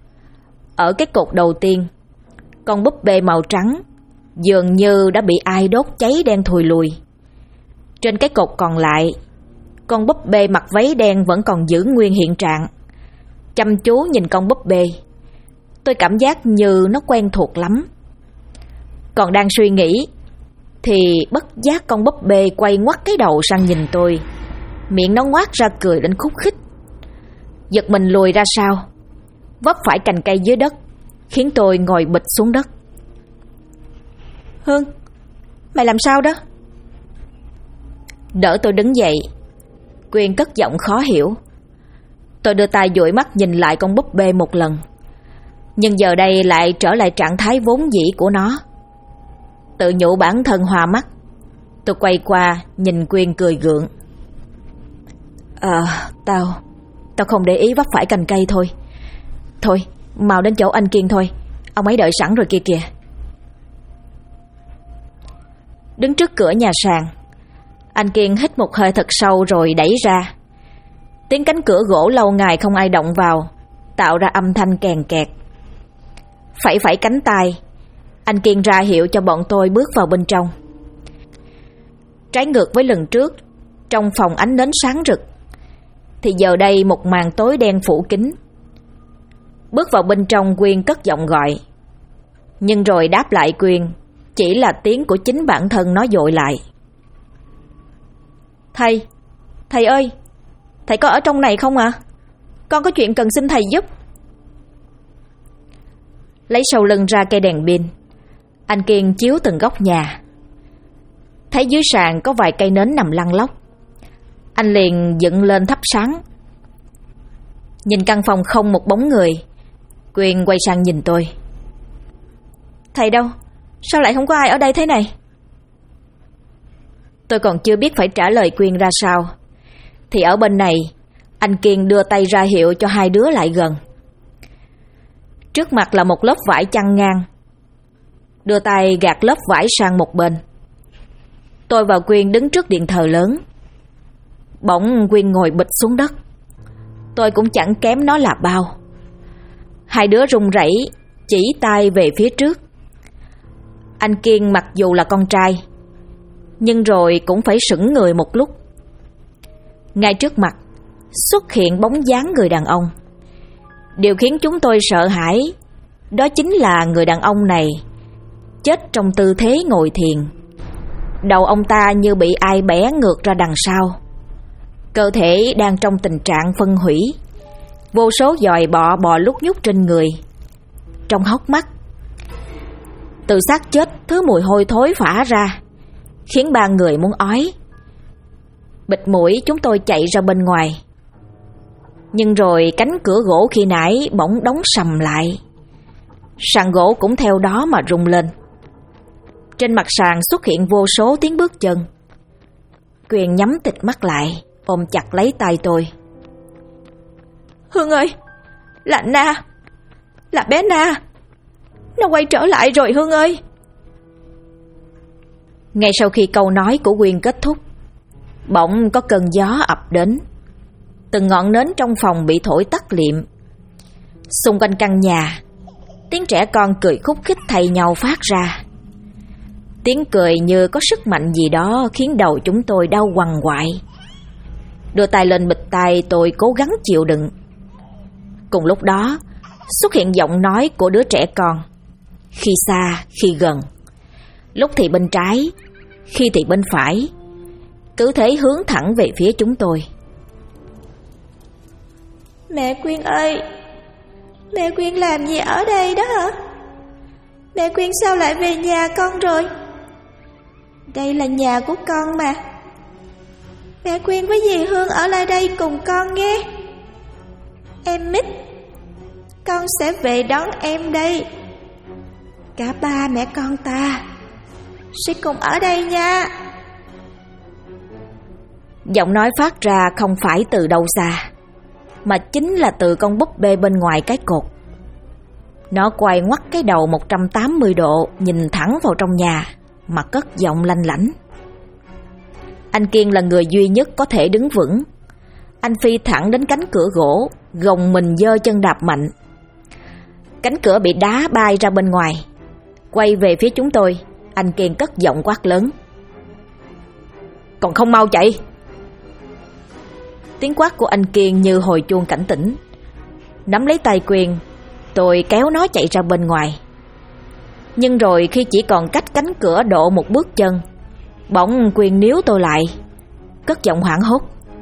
Ở cái cột đầu tiên, con búp bê màu trắng dường như đã bị ai đốt cháy đen thùi lùi. Trên cái cột còn lại, con búp bê mặc váy đen vẫn còn giữ nguyên hiện trạng. Chăm chú nhìn con búp bê, tôi cảm giác như nó quen thuộc lắm. Còn đang suy nghĩ thì bất giác con búp bê quay ngoắt cái đầu sang nhìn tôi, miệng nó ngoác ra cười đến khúc khích. Giật mình lùi ra sau, vấp phải cành cây dưới đất, khiến tôi ngồi bịch xuống đất. Hương, mày làm sao đó? Đỡ tôi đứng dậy, Quyên cất giọng khó hiểu. Tôi đưa tay dụi mắt nhìn lại con búp bê một lần, nhưng giờ đây lại trở lại trạng thái vốn dĩ của nó. Tự nhủ bản thân hòa mắt, tôi quay qua nhìn Quyên cười gượng. Tao không để ý vấp phải cành cây thôi. Thôi, mau đến chỗ anh Kiên thôi, ông ấy đợi sẵn rồi kia kìa. Đứng trước cửa nhà sàn, anh Kiên hít một hơi thật sâu rồi đẩy ra. Tiếng cánh cửa gỗ lâu ngày không ai động vào tạo ra âm thanh kèn kẹt. Phẩy phẩy cánh tay, anh Kiên ra hiệu cho bọn tôi bước vào bên trong. Trái ngược với lần trước, trong phòng ánh nến sáng rực, thì giờ đây một màn tối đen phủ kín. Bước vào bên trong, Quyên cất giọng gọi, nhưng rồi đáp lại Quyên chỉ là tiếng của chính bản thân nó dội lại. Thầy ơi, thầy có ở trong này không ạ? Con có chuyện cần xin thầy giúp. Lấy sau lưng ra cây đèn pin, anh Kiên chiếu từng góc nhà. Thấy dưới sàn có vài cây nến nằm lăn lóc, anh liền dựng lên thắp sáng. Nhìn căn phòng không một bóng người, Quyên quay sang nhìn tôi. Thầy đâu? Sao lại không có ai ở đây thế này? Tôi còn chưa biết phải trả lời Quyên ra sao, thì ở bên này, anh Kiên đưa tay ra hiệu cho hai đứa lại gần. Trước mặt là một lớp vải chăn ngang, đưa tay gạt lớp vải sang một bên. Tôi và Quyên đứng trước điện thờ lớn. Bỗng Quyên ngồi bịch xuống đất. Tôi cũng chẳng kém nó là bao. Hai đứa run rẩy chỉ tay về phía trước. Anh Kiên mặc dù là con trai, nhưng rồi cũng phải sững người một lúc. Ngay trước mặt xuất hiện bóng dáng người đàn ông. Điều khiến chúng tôi sợ hãi đó chính là người đàn ông này chết trong tư thế ngồi thiền. Đầu ông ta như bị ai bẻ ngược ra đằng sau, cơ thể đang trong tình trạng phân hủy. Vô số giòi bọ bò lúc nhúc trên người, trong hốc mắt. Từ xác chết, thứ mùi hôi thối phả ra, khiến ba người muốn ói. Bịt mũi chúng tôi chạy ra bên ngoài. Nhưng rồi cánh cửa gỗ khi nãy bỗng đóng sầm lại. Sàn gỗ cũng theo đó mà rung lên. Trên mặt sàn xuất hiện vô số tiếng bước chân. Quyên nhắm tịt mắt lại, ôm chặt lấy tay tôi. Hương ơi, là Na, là bé Na. Nó quay trở lại rồi Hương ơi. Ngay sau khi câu nói của Quyên kết thúc, bỗng có cơn gió ập đến. Từng ngọn nến trong phòng bị thổi tắt liệm. Xung quanh căn nhà, tiếng trẻ con cười khúc khích thay nhau phát ra. Tiếng cười như có sức mạnh gì đó khiến đầu chúng tôi đau quằn quại. Đưa tay lên bịt tai, tôi cố gắng chịu đựng. Cùng lúc đó xuất hiện giọng nói của đứa trẻ con, khi xa khi gần, lúc thì bên trái, khi thì bên phải, cứ thế hướng thẳng về phía chúng tôi. Mẹ Quyên ơi, mẹ Quyên làm gì ở đây đó hả? Mẹ Quyên sao lại về nhà con rồi? Đây là nhà của con mà. Mẹ Quyên với dì Hương ở lại đây cùng con nghe. Em Mít, con sẽ về đón em đây. Cả ba mẹ con ta sẽ cùng ở đây nha. Giọng nói phát ra không phải từ đâu xa, mà chính là từ con búp bê bên ngoài cái cột. Nó quay ngoắt cái đầu 180 độ, nhìn thẳng vào trong nhà mà cất giọng lanh lảnh. Anh Kiên là người duy nhất có thể đứng vững. Anh phi thẳng đến cánh cửa gỗ, gồng mình giơ chân đạp mạnh. Cánh cửa bị đá bay ra bên ngoài. Quay về phía chúng tôi, anh Kiên cất giọng quát lớn: "Còn không mau chạy!" Tiếng quát của anh Kiên như hồi chuông cảnh tỉnh. Nắm lấy tay Quyên, tôi kéo nó chạy ra bên ngoài. Nhưng rồi khi chỉ còn cách cánh cửa độ một bước chân, bỗng Quyên níu tôi lại, cất giọng hoảng hốt: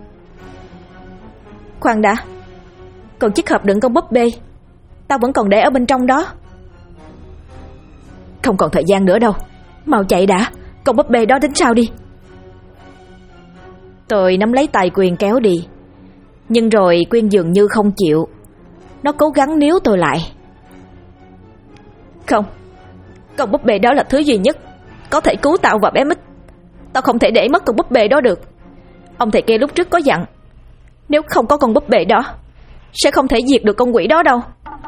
"Khoan đã, còn chiếc hộp đựng con búp bê, tao vẫn còn để ở bên trong đó." "Không còn thời gian nữa đâu, mau chạy đã, con búp bê đó đến sau đi." Tôi nắm lấy tay Quyên kéo đi. Nhưng rồi Quyên dường như không chịu. Nó cố gắng níu tôi lại. "Không, con búp bê đó là thứ duy nhất có thể cứu tao và bé Mít. Tao không thể để mất con búp bê đó được. Ông thầy kia lúc trước có dặn, nếu không có con búp bê đó, sẽ không thể diệt được con quỷ đó đâu."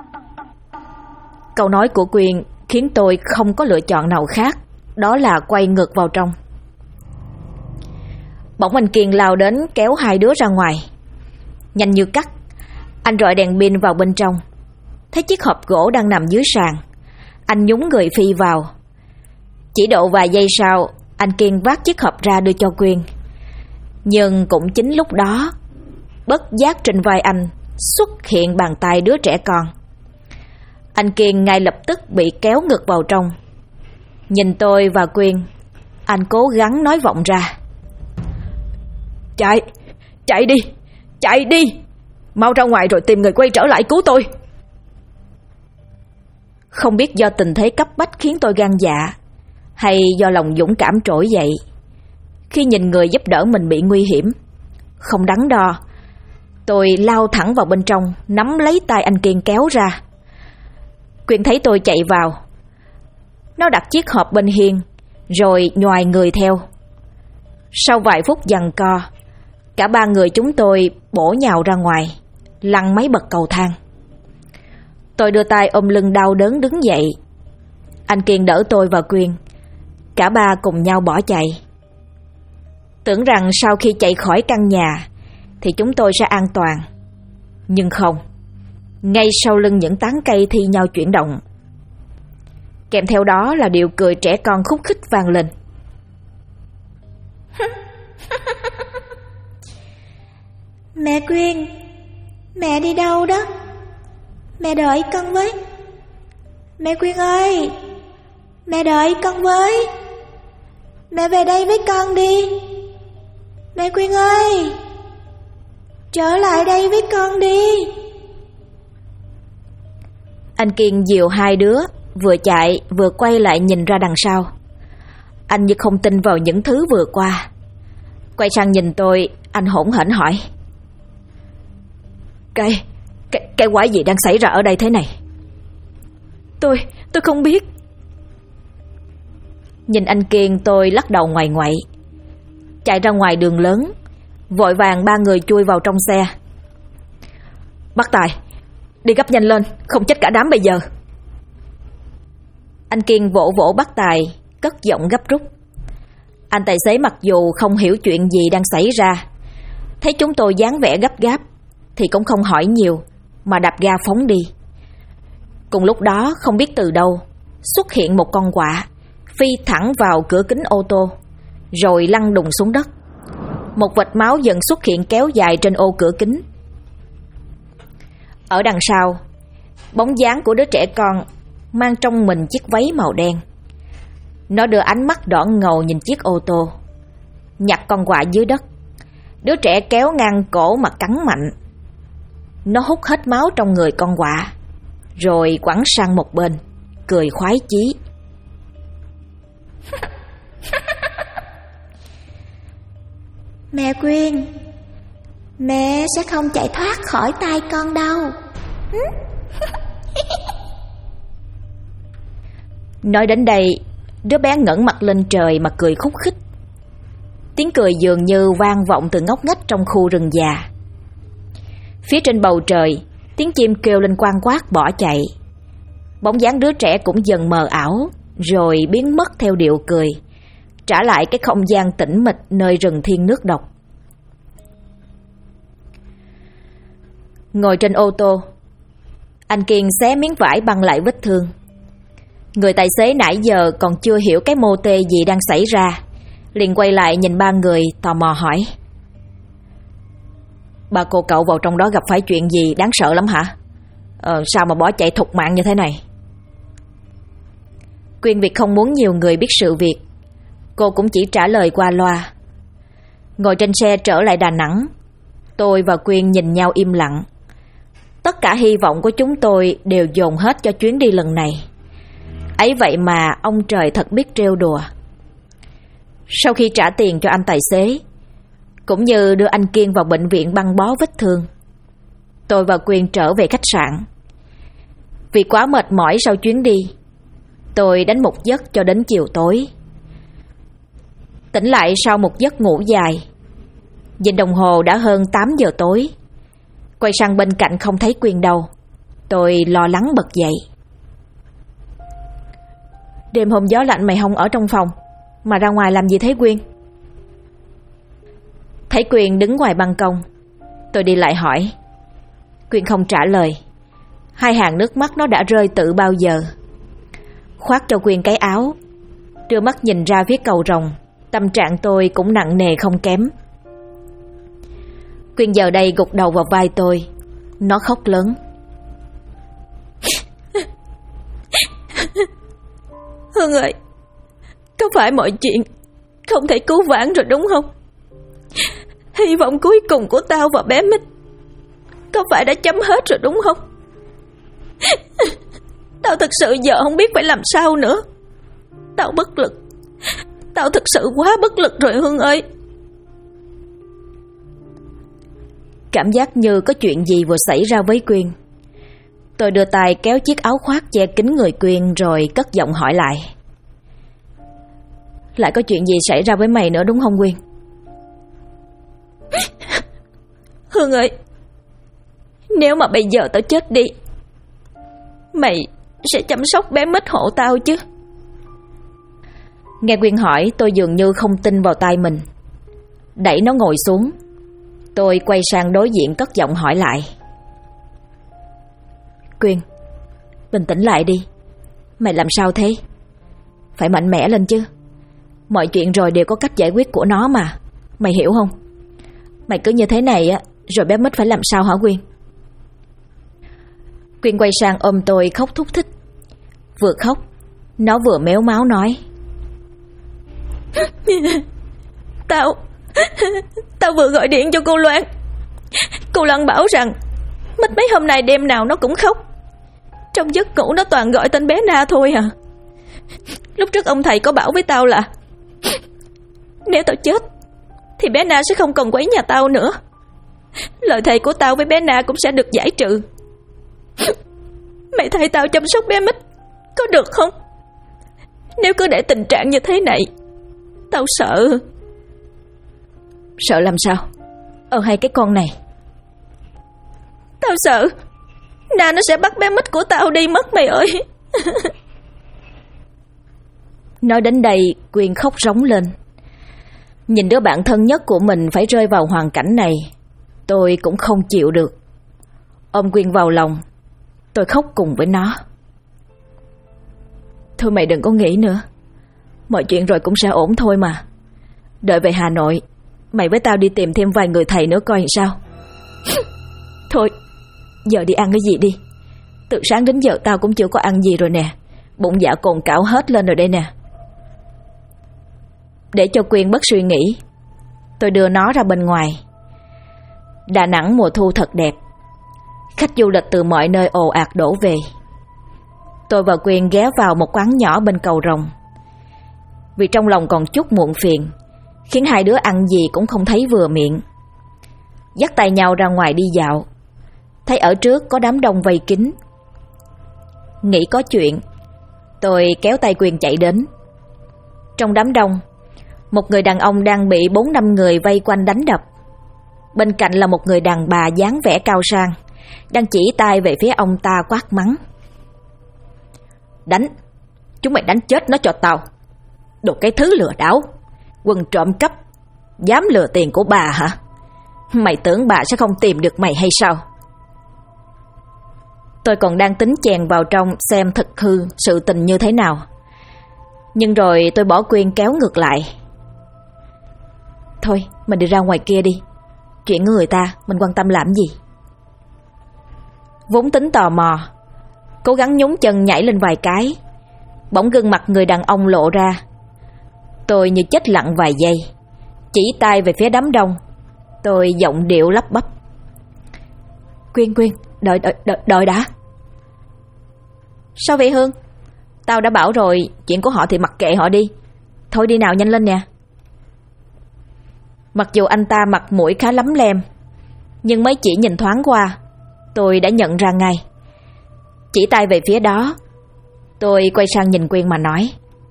Câu nói của Quyên khiến tôi không có lựa chọn nào khác, đó là quay ngược vào trong. Bỗng anh Kiên lao đến kéo hai đứa ra ngoài. Nhanh như cắt, anh rọi đèn pin vào bên trong. Thấy chiếc hộp gỗ đang nằm dưới sàn, anh nhúng người phi vào. Chỉ độ vài giây sau, anh Kiên vác chiếc hộp ra đưa cho Quyên. Nhưng cũng chính lúc đó, bất giác trên vai anh xuất hiện bàn tay đứa trẻ con. Anh Kiên ngay lập tức bị kéo ngược vào trong. Nhìn tôi và Quyên, anh cố gắng nói vọng ra: Chạy đi, mau ra ngoài rồi tìm người quay trở lại cứu tôi." Không biết do tình thế cấp bách khiến tôi gan dạ, hay do lòng dũng cảm trỗi dậy khi nhìn người giúp đỡ mình bị nguy hiểm, không đắn đo, tôi lao thẳng vào bên trong, nắm lấy tay anh Kiên kéo ra. Quyên thấy tôi chạy vào, nó đặt chiếc hộp bên hiên, rồi nhoài người theo. Sau vài phút giằng co, cả ba người chúng tôi bổ nhào ra ngoài, lăn mấy bậc cầu thang. Tôi đưa tay ôm lưng đau đớn đứng dậy. Anh Kiên đỡ tôi và Quyên, cả ba cùng nhau bỏ chạy. Tưởng rằng sau khi chạy khỏi căn nhà thì chúng tôi sẽ an toàn. Nhưng không, ngay sau lưng những tán cây thi nhau chuyển động. Kèm theo đó là điệu cười trẻ con khúc khích vang lên. "Mẹ Quyên, mẹ đi đâu đó? Mẹ đợi con với. Mẹ Quyên ơi, mẹ đợi con với. Mẹ về đây với con đi. Mẹ Quyên ơi, trở lại đây với con đi." Anh Kiên dìu hai đứa, vừa chạy vừa quay lại nhìn ra đằng sau. Anh như không tin vào những thứ vừa qua. Quay sang nhìn tôi, anh hỗn hển hỏi: Cái quái gì đang xảy ra ở đây thế này?" Tôi không biết." Nhìn anh Kiên, tôi lắc đầu ngoại ngoại. Chạy ra ngoài đường lớn, vội vàng ba người chui vào trong xe. "Bác Tài, đi gấp nhanh lên, không chết cả đám bây giờ." Anh Kiên vỗ vỗ bác Tài, cất giọng gấp rút. Anh tài xế mặc dù không hiểu chuyện gì đang xảy ra, thấy chúng tôi dáng vẻ gấp gáp thì cũng không hỏi nhiều mà đạp ga phóng đi. Cùng lúc đó không biết từ đâu xuất hiện một con quạ, phi thẳng vào cửa kính ô tô, rồi lăn đùng xuống đất. Một vệt máu dần xuất hiện kéo dài trên ô cửa kính. Ở đằng sau, bóng dáng của đứa trẻ con mang trong mình chiếc váy màu đen. Nó đưa ánh mắt đỏ ngầu nhìn chiếc ô tô, nhặt con quạ dưới đất. Đứa trẻ kéo ngang cổ mà cắn mạnh. Nó hút hết máu trong người con quạ, rồi quẳng sang một bên, cười khoái chí. "Mẹ Quyên, mẹ sẽ không chạy thoát khỏi tay con đâu." Nói đến đây, đứa bé ngẩng mặt lên trời mà cười khúc khích. Tiếng cười dường như vang vọng từ ngóc ngách trong khu rừng già. Phía trên bầu trời, tiếng chim kêu lên quang quát bỏ chạy. Bóng dáng đứa trẻ cũng dần mờ ảo, rồi biến mất theo điệu cười, trả lại cái không gian tĩnh mịch nơi rừng thiên nước độc. Ngồi trên ô tô, Anh Kiên xé miếng vải băng lại vết thương. Người tài xế nãy giờ còn chưa hiểu cái mô tê gì đang xảy ra, liền quay lại nhìn ba người tò mò hỏi: "Ba cô cậu vào trong đó gặp phải chuyện gì đáng sợ lắm hả? Sao mà bỏ chạy thục mạng như thế này?" Quyên Việt không muốn nhiều người biết sự việc, cô cũng chỉ trả lời qua loa. Ngồi trên xe trở lại Đà Nẵng, tôi và Quyên nhìn nhau im lặng. Tất cả hy vọng của chúng tôi đều dồn hết cho chuyến đi lần này. Ấy vậy mà ông trời thật biết trêu đùa. Sau khi trả tiền cho anh tài xế, cũng như đưa anh Kiên vào bệnh viện băng bó vết thương, tôi và Quyên trở về khách sạn. Vì quá mệt mỏi sau chuyến đi, tôi đánh một giấc cho đến chiều tối. Tỉnh lại sau một giấc ngủ dài, nhìn đồng hồ đã hơn 8 giờ tối. Quay sang bên cạnh không thấy Quyên đâu, tôi lo lắng bật dậy. "Đêm hôm gió lạnh mày không ở trong phòng mà ra ngoài làm gì thế Quyên?" Thấy Quyên đứng ngoài ban công, tôi đi lại hỏi. Quyên không trả lời. Hai hàng nước mắt nó đã rơi từ bao giờ. Khoác cho Quyên cái áo, đưa mắt nhìn ra phía cầu Rồng. Tâm trạng tôi cũng nặng nề không kém. Quyên giờ đây gục đầu vào vai tôi, nó khóc lớn. "Hương ơi, có phải mọi chuyện không thể cứu vãn rồi đúng không? Hy vọng cuối cùng của tao và bé Mít có phải đã chấm hết rồi đúng không? Tao thực sự giờ không biết phải làm sao nữa. Tao bất lực. Tao thực sự quá bất lực rồi Hương ơi." Cảm giác như có chuyện gì vừa xảy ra với Quyên. Tôi đưa tay kéo chiếc áo khoác che kín người Quyên rồi cất giọng hỏi lại. "Lại có chuyện gì xảy ra với mày nữa đúng không Quyên?" "Hương ơi, nếu mà bây giờ tao chết đi, mày sẽ chăm sóc bé Mít hộ tao chứ?" Nghe Quyên hỏi, tôi dường như không tin vào tai mình. Đẩy nó ngồi xuống, tôi quay sang đối diện cất giọng hỏi lại. "Quyên, bình tĩnh lại đi. Mày làm sao thế? Phải mạnh mẽ lên chứ. Mọi chuyện rồi đều có cách giải quyết của nó mà. Mày hiểu không? Mày cứ như thế này á, rồi bé Mít phải làm sao hả Quyên?" Quyên quay sang ôm tôi khóc thúc thích. Vừa khóc, nó vừa méo máu nói. Tao vừa gọi điện cho cô Loan. Cô Loan bảo rằng Mít mấy hôm nay đêm nào nó cũng khóc. Trong giấc ngủ nó toàn gọi tên bé Na thôi à. Lúc trước ông thầy có bảo với tao là nếu tao chết thì bé Na sẽ không còn quấy nhà tao nữa. Lời thề của tao với bé Na cũng sẽ được giải trừ. Mày thay tao chăm sóc bé Mít có được không? Nếu cứ để tình trạng như thế này, tao sợ. Sợ làm sao? Hay cái con này. Tao sợ Na nó sẽ bắt bé Mít của tao đi mất mày ơi. Nói đến đây, Quyên khóc rống lên. Nhìn đứa bạn thân nhất của mình phải rơi vào hoàn cảnh này, tôi cũng không chịu được. Ôm Quyên vào lòng, tôi khóc cùng với nó. Thôi mày đừng có nghĩ nữa. Mọi chuyện rồi cũng sẽ ổn thôi mà. Đợi về Hà Nội, mày với tao đi tìm thêm vài người thầy nữa coi sao. Thôi, giờ đi ăn cái gì đi. Từ sáng đến giờ tao cũng chưa có ăn gì rồi nè. Bụng dạ cồn cào hết lên rồi đây nè. Để cho Quyên bớt suy nghĩ, tôi đưa nó ra bên ngoài. Đà Nẵng mùa thu thật đẹp. Khách du lịch từ mọi nơi ồ ạt đổ về. Tôi và Quyên ghé vào một quán nhỏ bên cầu Rồng. Vì trong lòng còn chút muộn phiền, khiến hai đứa ăn gì cũng không thấy vừa miệng. Dắt tay nhau ra ngoài đi dạo, thấy ở trước có đám đông vây kín. Nghĩ có chuyện, tôi kéo tay Quyên chạy đến. Trong đám đông, một người đàn ông đang bị 4-5 người vây quanh đánh đập. Bên cạnh là một người đàn bà dáng vẻ cao sang, đang chỉ tay về phía ông ta quát mắng. Đánh, chúng mày đánh chết nó cho tao. Đồ cái thứ lừa đảo, quân trộm cắp, dám lừa tiền của bà hả? Mày tưởng bà sẽ không tìm được mày hay sao? Tôi còn đang tính chèn vào trong xem thực hư sự tình như thế nào. Nhưng rồi tôi bỏ Quyên kéo ngược lại. Thôi, mình đi ra ngoài kia đi. Chuyện của người ta, mình quan tâm làm gì? Vốn tính tò mò, cố gắng nhún chân nhảy lên vài cái. Bỗng gương mặt người đàn ông lộ ra. Tôi như chết lặng vài giây, chỉ tay về phía đám đông. Tôi giọng điệu lắp bắp. Quyên, đợi đã. Sao vậy Hương? Tao đã bảo rồi, chuyện của họ thì mặc kệ họ đi. Thôi đi nào, nhanh lên nè. Mặc dù anh ta mặt mũi khá lắm lem, nhưng mới chỉ nhìn thoáng qua, tôi đã nhận ra ngay. Chỉ tay về phía đó, tôi quay sang nhìn Quyên mà nói.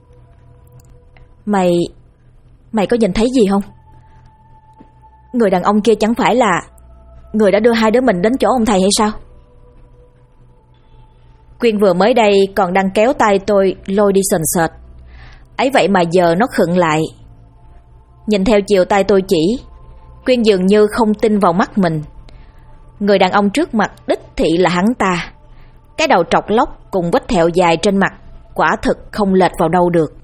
Mày có nhìn thấy gì không? Người đàn ông kia chẳng phải là người đã đưa hai đứa mình đến chỗ ông thầy hay sao? Quyên vừa mới đây còn đang kéo tay tôi lôi đi sền sệt, ấy vậy mà giờ nó khựng lại. Nhìn theo chiều tay tôi chỉ, Quyên dường như không tin vào mắt mình. Người đàn ông trước mặt đích thị là hắn ta. Cái đầu trọc lóc cùng vết thẹo dài trên mặt quả thực không lệch vào đâu được.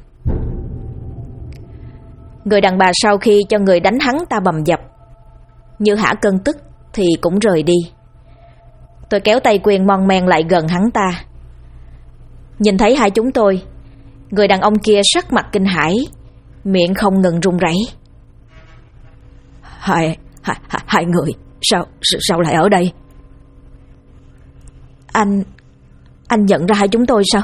Người đàn bà sau khi cho người đánh hắn ta bầm dập, như hả cơn tức thì cũng rời đi. Tôi kéo tay Quyên mon men lại gần hắn ta. Nhìn thấy hai chúng tôi, người đàn ông kia sắc mặt kinh hãi, miệng không ngừng run rẩy. Hai người sao lại ở đây? Anh nhận ra hai chúng tôi sao?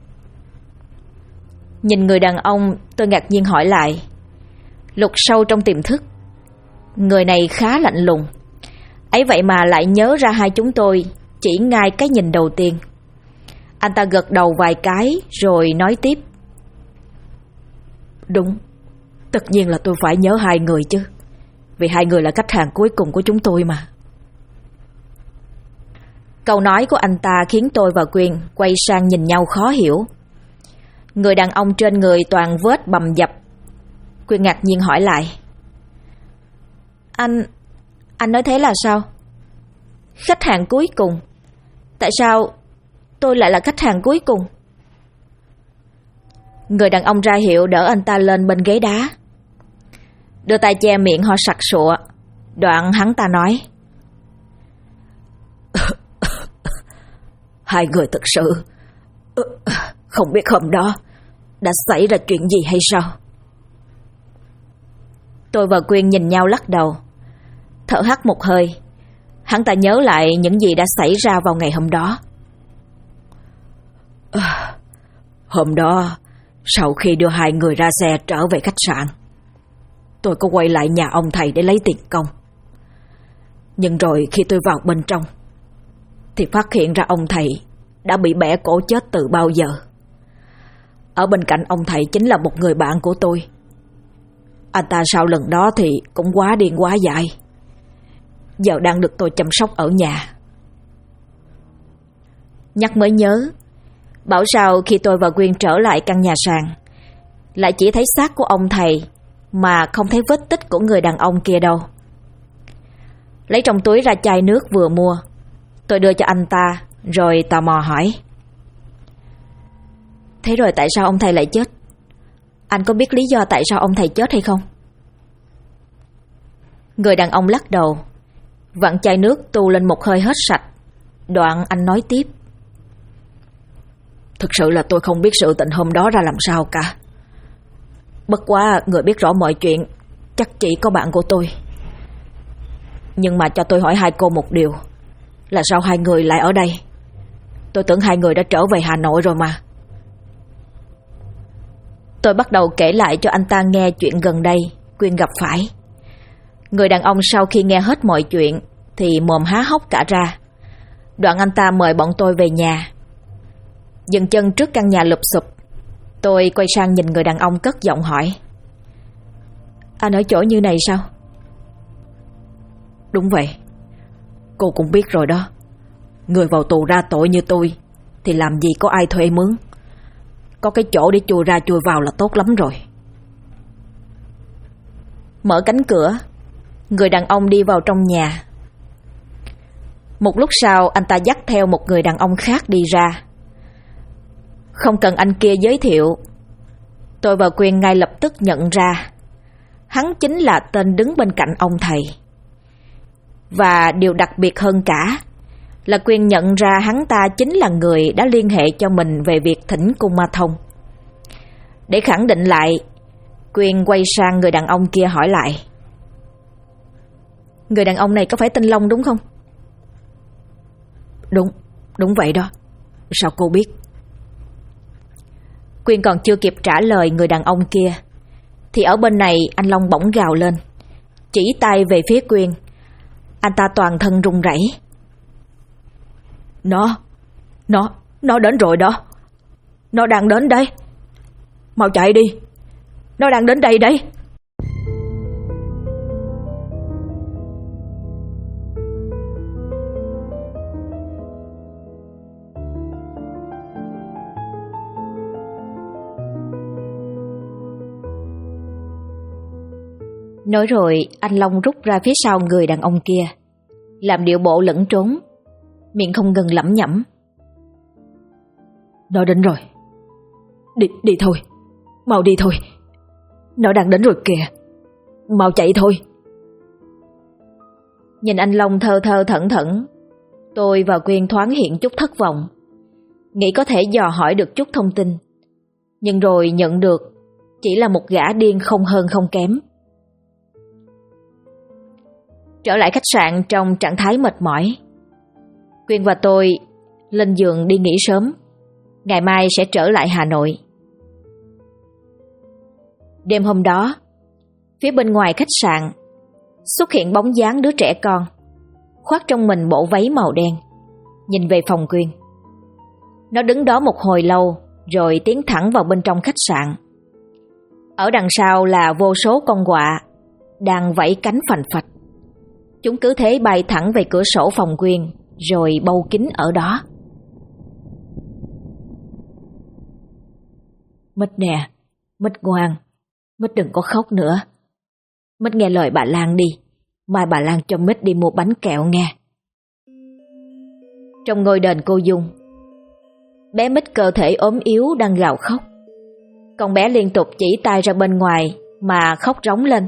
Nhìn người đàn ông, tôi ngạc nhiên hỏi lại. Lục sâu trong tiềm thức, người này khá lạnh lùng, ấy vậy mà lại nhớ ra hai chúng tôi chỉ ngay cái nhìn đầu tiên. Anh ta gật đầu vài cái rồi nói tiếp. Đúng, tất nhiên là tôi phải nhớ hai người chứ, vì hai người là khách hàng cuối cùng của chúng tôi mà. Câu nói của anh ta khiến tôi và Quyên quay sang nhìn nhau khó hiểu. Người đàn ông trên người toàn vết bầm dập. Quyên ngạc nhiên hỏi lại. Anh nói thế là sao? Khách hàng cuối cùng? Tại sao tôi lại là khách hàng cuối cùng? Người đàn ông ra hiệu đỡ anh ta lên bên ghế đá, đưa tay che miệng ho sặc sụa. Đoạn hắn ta nói. Hai người thực sự không biết hôm đó đã xảy ra chuyện gì hay sao? Tôi và Quyên nhìn nhau lắc đầu, thở hắt một hơi. Hắn ta nhớ lại những gì đã xảy ra vào ngày hôm đó. Hôm đó, sau khi đưa hai người ra xe trở về khách sạn, tôi có quay lại nhà ông thầy để lấy tiền công. Nhưng rồi khi tôi vào bên trong thì phát hiện ra ông thầy đã bị bẻ cổ chết từ bao giờ. Ở bên cạnh ông thầy chính là một người bạn của tôi. Anh ta sau lần đó thì cũng quá điên quá dại, giờ đang được tôi chăm sóc ở nhà. Nhắc mới nhớ, bảo sao khi tôi và Quyên trở lại căn nhà sàn, lại chỉ thấy xác của ông thầy mà không thấy vết tích của người đàn ông kia đâu. Lấy trong túi ra chai nước vừa mua, tôi đưa cho anh ta rồi tò mò hỏi. Thế rồi tại sao ông thầy lại chết? Anh có biết lý do tại sao ông thầy chết hay không? Người đàn ông lắc đầu, vặn chai nước tu lên một hơi hết sạch. Đoạn anh nói tiếp. Thực sự là tôi không biết sự tình hôm đó ra làm sao cả. Bất quá người biết rõ mọi chuyện chắc chỉ có bạn của tôi. Nhưng mà cho tôi hỏi hai cô một điều, là sao hai người lại ở đây? Tôi tưởng hai người đã trở về Hà Nội rồi mà. Tôi bắt đầu kể lại cho anh ta nghe chuyện gần đây Quyên gặp phải. Người đàn ông sau khi nghe hết mọi chuyện thì mồm há hốc cả ra. Đoạn anh ta mời bọn tôi về nhà. Dừng chân trước căn nhà lụp xụp, tôi quay sang nhìn người đàn ông cất giọng hỏi. Anh ở chỗ như này sao? Đúng vậy. Cô cũng biết rồi đó, người vào tù ra tội như tôi thì làm gì có ai thuê mướn. Có cái chỗ để chui ra chui vào là tốt lắm rồi. Mở cánh cửa, người đàn ông đi vào trong nhà. Một lúc sau anh ta dắt theo một người đàn ông khác đi ra. Không cần anh kia giới thiệu, tôi và Quyên ngay lập tức nhận ra hắn chính là tên đứng bên cạnh ông thầy. Và điều đặc biệt hơn cả là Quyên nhận ra hắn ta chính là người đã liên hệ cho mình về việc thỉnh cung ma thông. Để khẳng định lại, Quyên quay sang người đàn ông kia hỏi lại: Người đàn ông này có phải tên Long đúng không? Đúng vậy đó. Sao cô biết? Quyên còn chưa kịp trả lời người đàn ông kia thì ở bên này anh Long bỗng gào lên, chỉ tay về phía Quyên. Anh ta toàn thân run rẩy. Nó đến rồi đó. Nó đang đến đây. Mau chạy đi. Nó đang đến đây đấy. Nói rồi anh Long rút ra phía sau người đàn ông kia, làm điệu bộ lẫn trốn, miệng không ngừng lẩm nhẩm: Nó đến rồi. Đi thôi. Mau đi thôi. Nó đang đến rồi kìa. Mau chạy thôi. Nhìn anh Long thơ thơ thẩn thẩn, tôi và Quyên thoáng hiện chút thất vọng, nghĩ có thể dò hỏi được chút thông tin, nhưng rồi nhận được chỉ là một gã điên không hơn không kém. Trở lại khách sạn trong trạng thái mệt mỏi, Quyên và tôi lên giường đi nghỉ sớm. Ngày mai sẽ trở lại Hà Nội. Đêm hôm đó, phía bên ngoài khách sạn xuất hiện bóng dáng đứa trẻ con, khoác trong mình bộ váy màu đen, nhìn về phòng Quyên. Nó đứng đó một hồi lâu rồi tiến thẳng vào bên trong khách sạn. Ở đằng sau là vô số con quạ đang vẫy cánh phành phạch. Chúng cứ thế bay thẳng về cửa sổ phòng Quyên rồi bâu kín ở đó. Mít nè, Mít ngoan, Mít đừng có khóc nữa. Mít nghe lời bà Lan đi, mai bà Lan cho Mít đi mua bánh kẹo nghe. Trong ngôi đền cô Dung, bé Mít cơ thể ốm yếu đang gào khóc. Con bé liên tục chỉ tay ra bên ngoài mà khóc rống lên.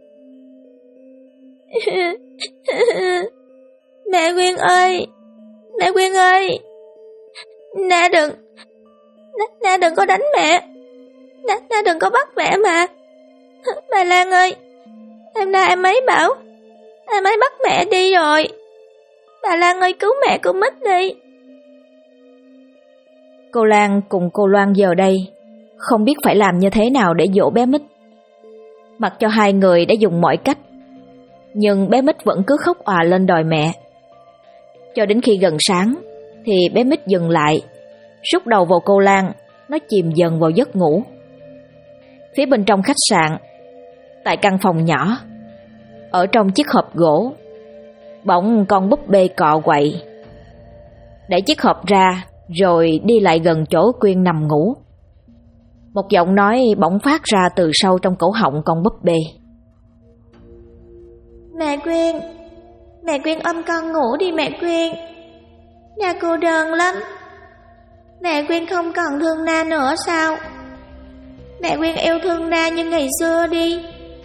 Mẹ Quyên ơi, mẹ Quyên ơi, nè đừng có đánh mẹ, nè đừng có bắt mẹ mà. Bà Lan ơi, hôm nay em ấy bảo em ấy bắt mẹ đi rồi. Bà Lan ơi, cứu mẹ của Mít đi. Cô Lan cùng cô Loan giờ đây không biết phải làm như thế nào để dỗ bé Mít. Mặc cho hai người đã dùng mọi cách, nhưng bé Mít vẫn cứ khóc òa lên đòi mẹ. Cho đến khi gần sáng thì bé Mít dừng lại, rút đầu vào cô Lan, nó chìm dần vào giấc ngủ. Phía bên trong khách sạn, tại căn phòng nhỏ, ở trong chiếc hộp gỗ, bỗng con búp bê cọ quậy, đẩy chiếc hộp ra rồi đi lại gần chỗ Quyên nằm ngủ. Một giọng nói bỗng phát ra từ sâu trong cổ họng con búp bê. Mẹ Quyên ôm con ngủ đi mẹ Quyên. Na cô đơn lắm. Mẹ Quyên không còn thương Na nữa sao? Mẹ Quyên yêu thương Na như ngày xưa đi.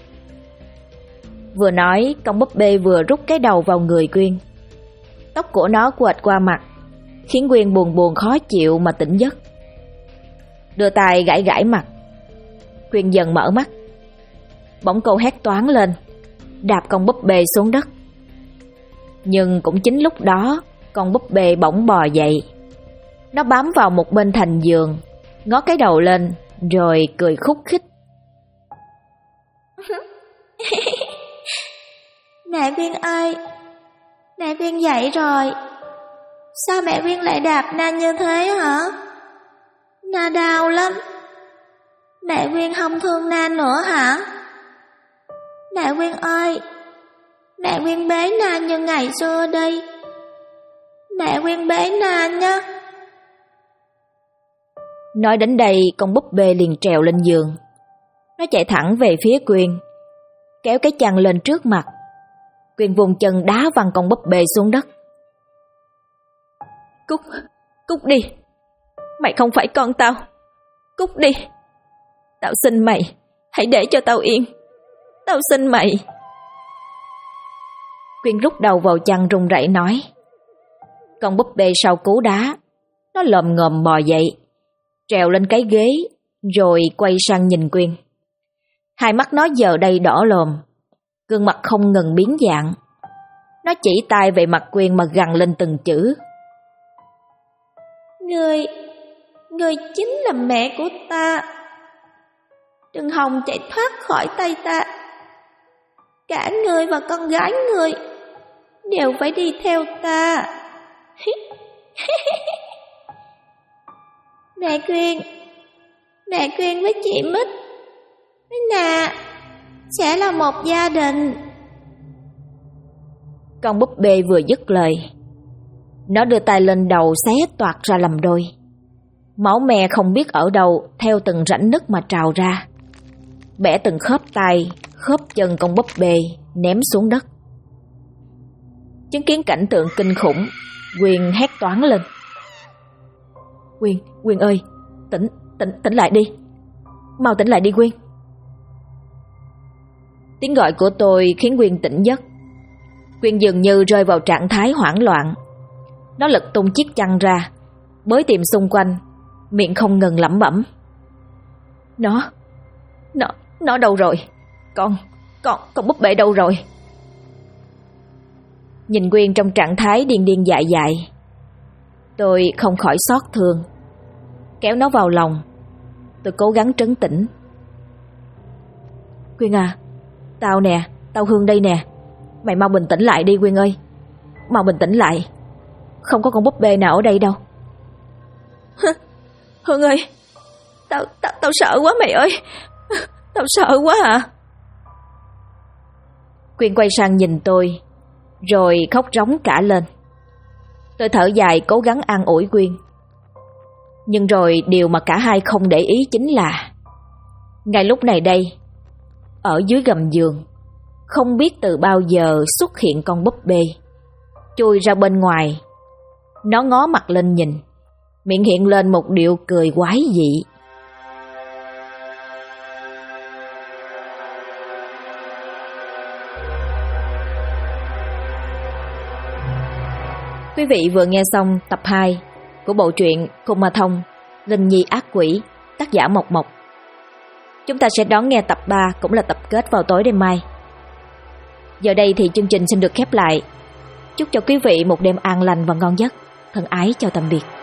Vừa nói, con búp bê vừa rút cái đầu vào người Quyên. Tóc của nó quệt qua mặt, khiến Quyên buồn buồn khó chịu mà tỉnh giấc. Đưa tay gãi gãi mặt, Quyên dần mở mắt. Bỗng cô hét toáng lên, đạp con búp bê xuống đất. Nhưng cũng chính lúc đó, con búp bê bỗng bò dậy. Nó bám vào một bên thành giường, ngó cái đầu lên rồi cười khúc khích. Mẹ Quyên ơi, mẹ Quyên dậy rồi. Sao mẹ Quyên lại đạp Na như thế hả? Na đau lắm. Mẹ Quyên không thương Na nữa hả? Mẹ Quyên ơi, mẹ Quyên bế Na như ngày xưa đi. Mẹ Quyên bế Na nhé. Nói đến đây, con búp bê liền trèo lên giường. Nó chạy thẳng về phía Quyên, kéo cái chăn lên trước mặt. Quyên vùng chân đá văng con búp bê xuống đất. Cút đi. Mày không phải con tao. Cút đi. Tao xin mày, hãy để cho tao yên. Tao xin mày. Quyên rút đầu vào chăn run rẩy nói. Con búp bê sau cú đá, nó lồm ngồm bò dậy, trèo lên cái ghế, rồi quay sang nhìn Quyên. Hai mắt nó giờ đây đỏ lồm, gương mặt không ngừng biến dạng. Nó chỉ tay về mặt Quyên mà gằn lên từng chữ. Ngươi chính là mẹ của ta. Đừng hòng chạy thoát khỏi tay ta. Cả ngươi và con gái ngươi đều phải đi theo ta. Mẹ Quyên với chị Mít nè sẽ là một gia đình. Con búp bê vừa dứt lời, nó đưa tay lên đầu xé toạc ra làm đôi. Máu me không biết ở đâu theo từng rãnh nứt mà trào ra, bẻ từng khớp tay, khớp chân con búp bê ném xuống đất. Chứng kiến cảnh tượng kinh khủng, Quyên hét toáng lên. Quyên ơi, tỉnh lại đi. Mau tỉnh lại đi Quyên. Tiếng gọi của tôi khiến Quyên tỉnh giấc. Quyên dường như rơi vào trạng thái hoảng loạn. Nó lật tung chiếc chăn ra, bới tìm xung quanh, miệng không ngừng lẩm bẩm. Nó đâu rồi? Con búp bê đâu rồi? Nhìn Quyên trong trạng thái điên điên dại dại, tôi không khỏi xót thương. Kéo nó vào lòng, tôi cố gắng trấn tĩnh. Quyên à, tao Hương đây nè. Mày mau bình tĩnh lại đi Quyên ơi. Mau bình tĩnh lại. Không có con búp bê nào ở đây đâu. Hương ơi, tao sợ quá mày ơi. Tao sợ quá à. Quyên quay sang nhìn tôi, rồi khóc rống cả lên. Tôi thở dài cố gắng an ủi Quyên. Nhưng rồi điều mà cả hai không để ý chính là ngay lúc này đây, ở dưới gầm giường, không biết từ bao giờ xuất hiện con búp bê, chui ra bên ngoài. Nó ngó mặt lên nhìn, miệng hiện lên một điệu cười quái dị. Quý vị vừa nghe xong tập 2 của bộ truyện Kumathon, Linh Nhi ác quỷ, tác giả Mộc Mộc. Chúng ta sẽ đón nghe tập 3 cũng là tập kết vào tối đêm mai. Giờ đây thì chương trình xin được khép lại. Chúc cho quý vị một đêm an lành và ngon giấc. Thân ái chào tạm biệt.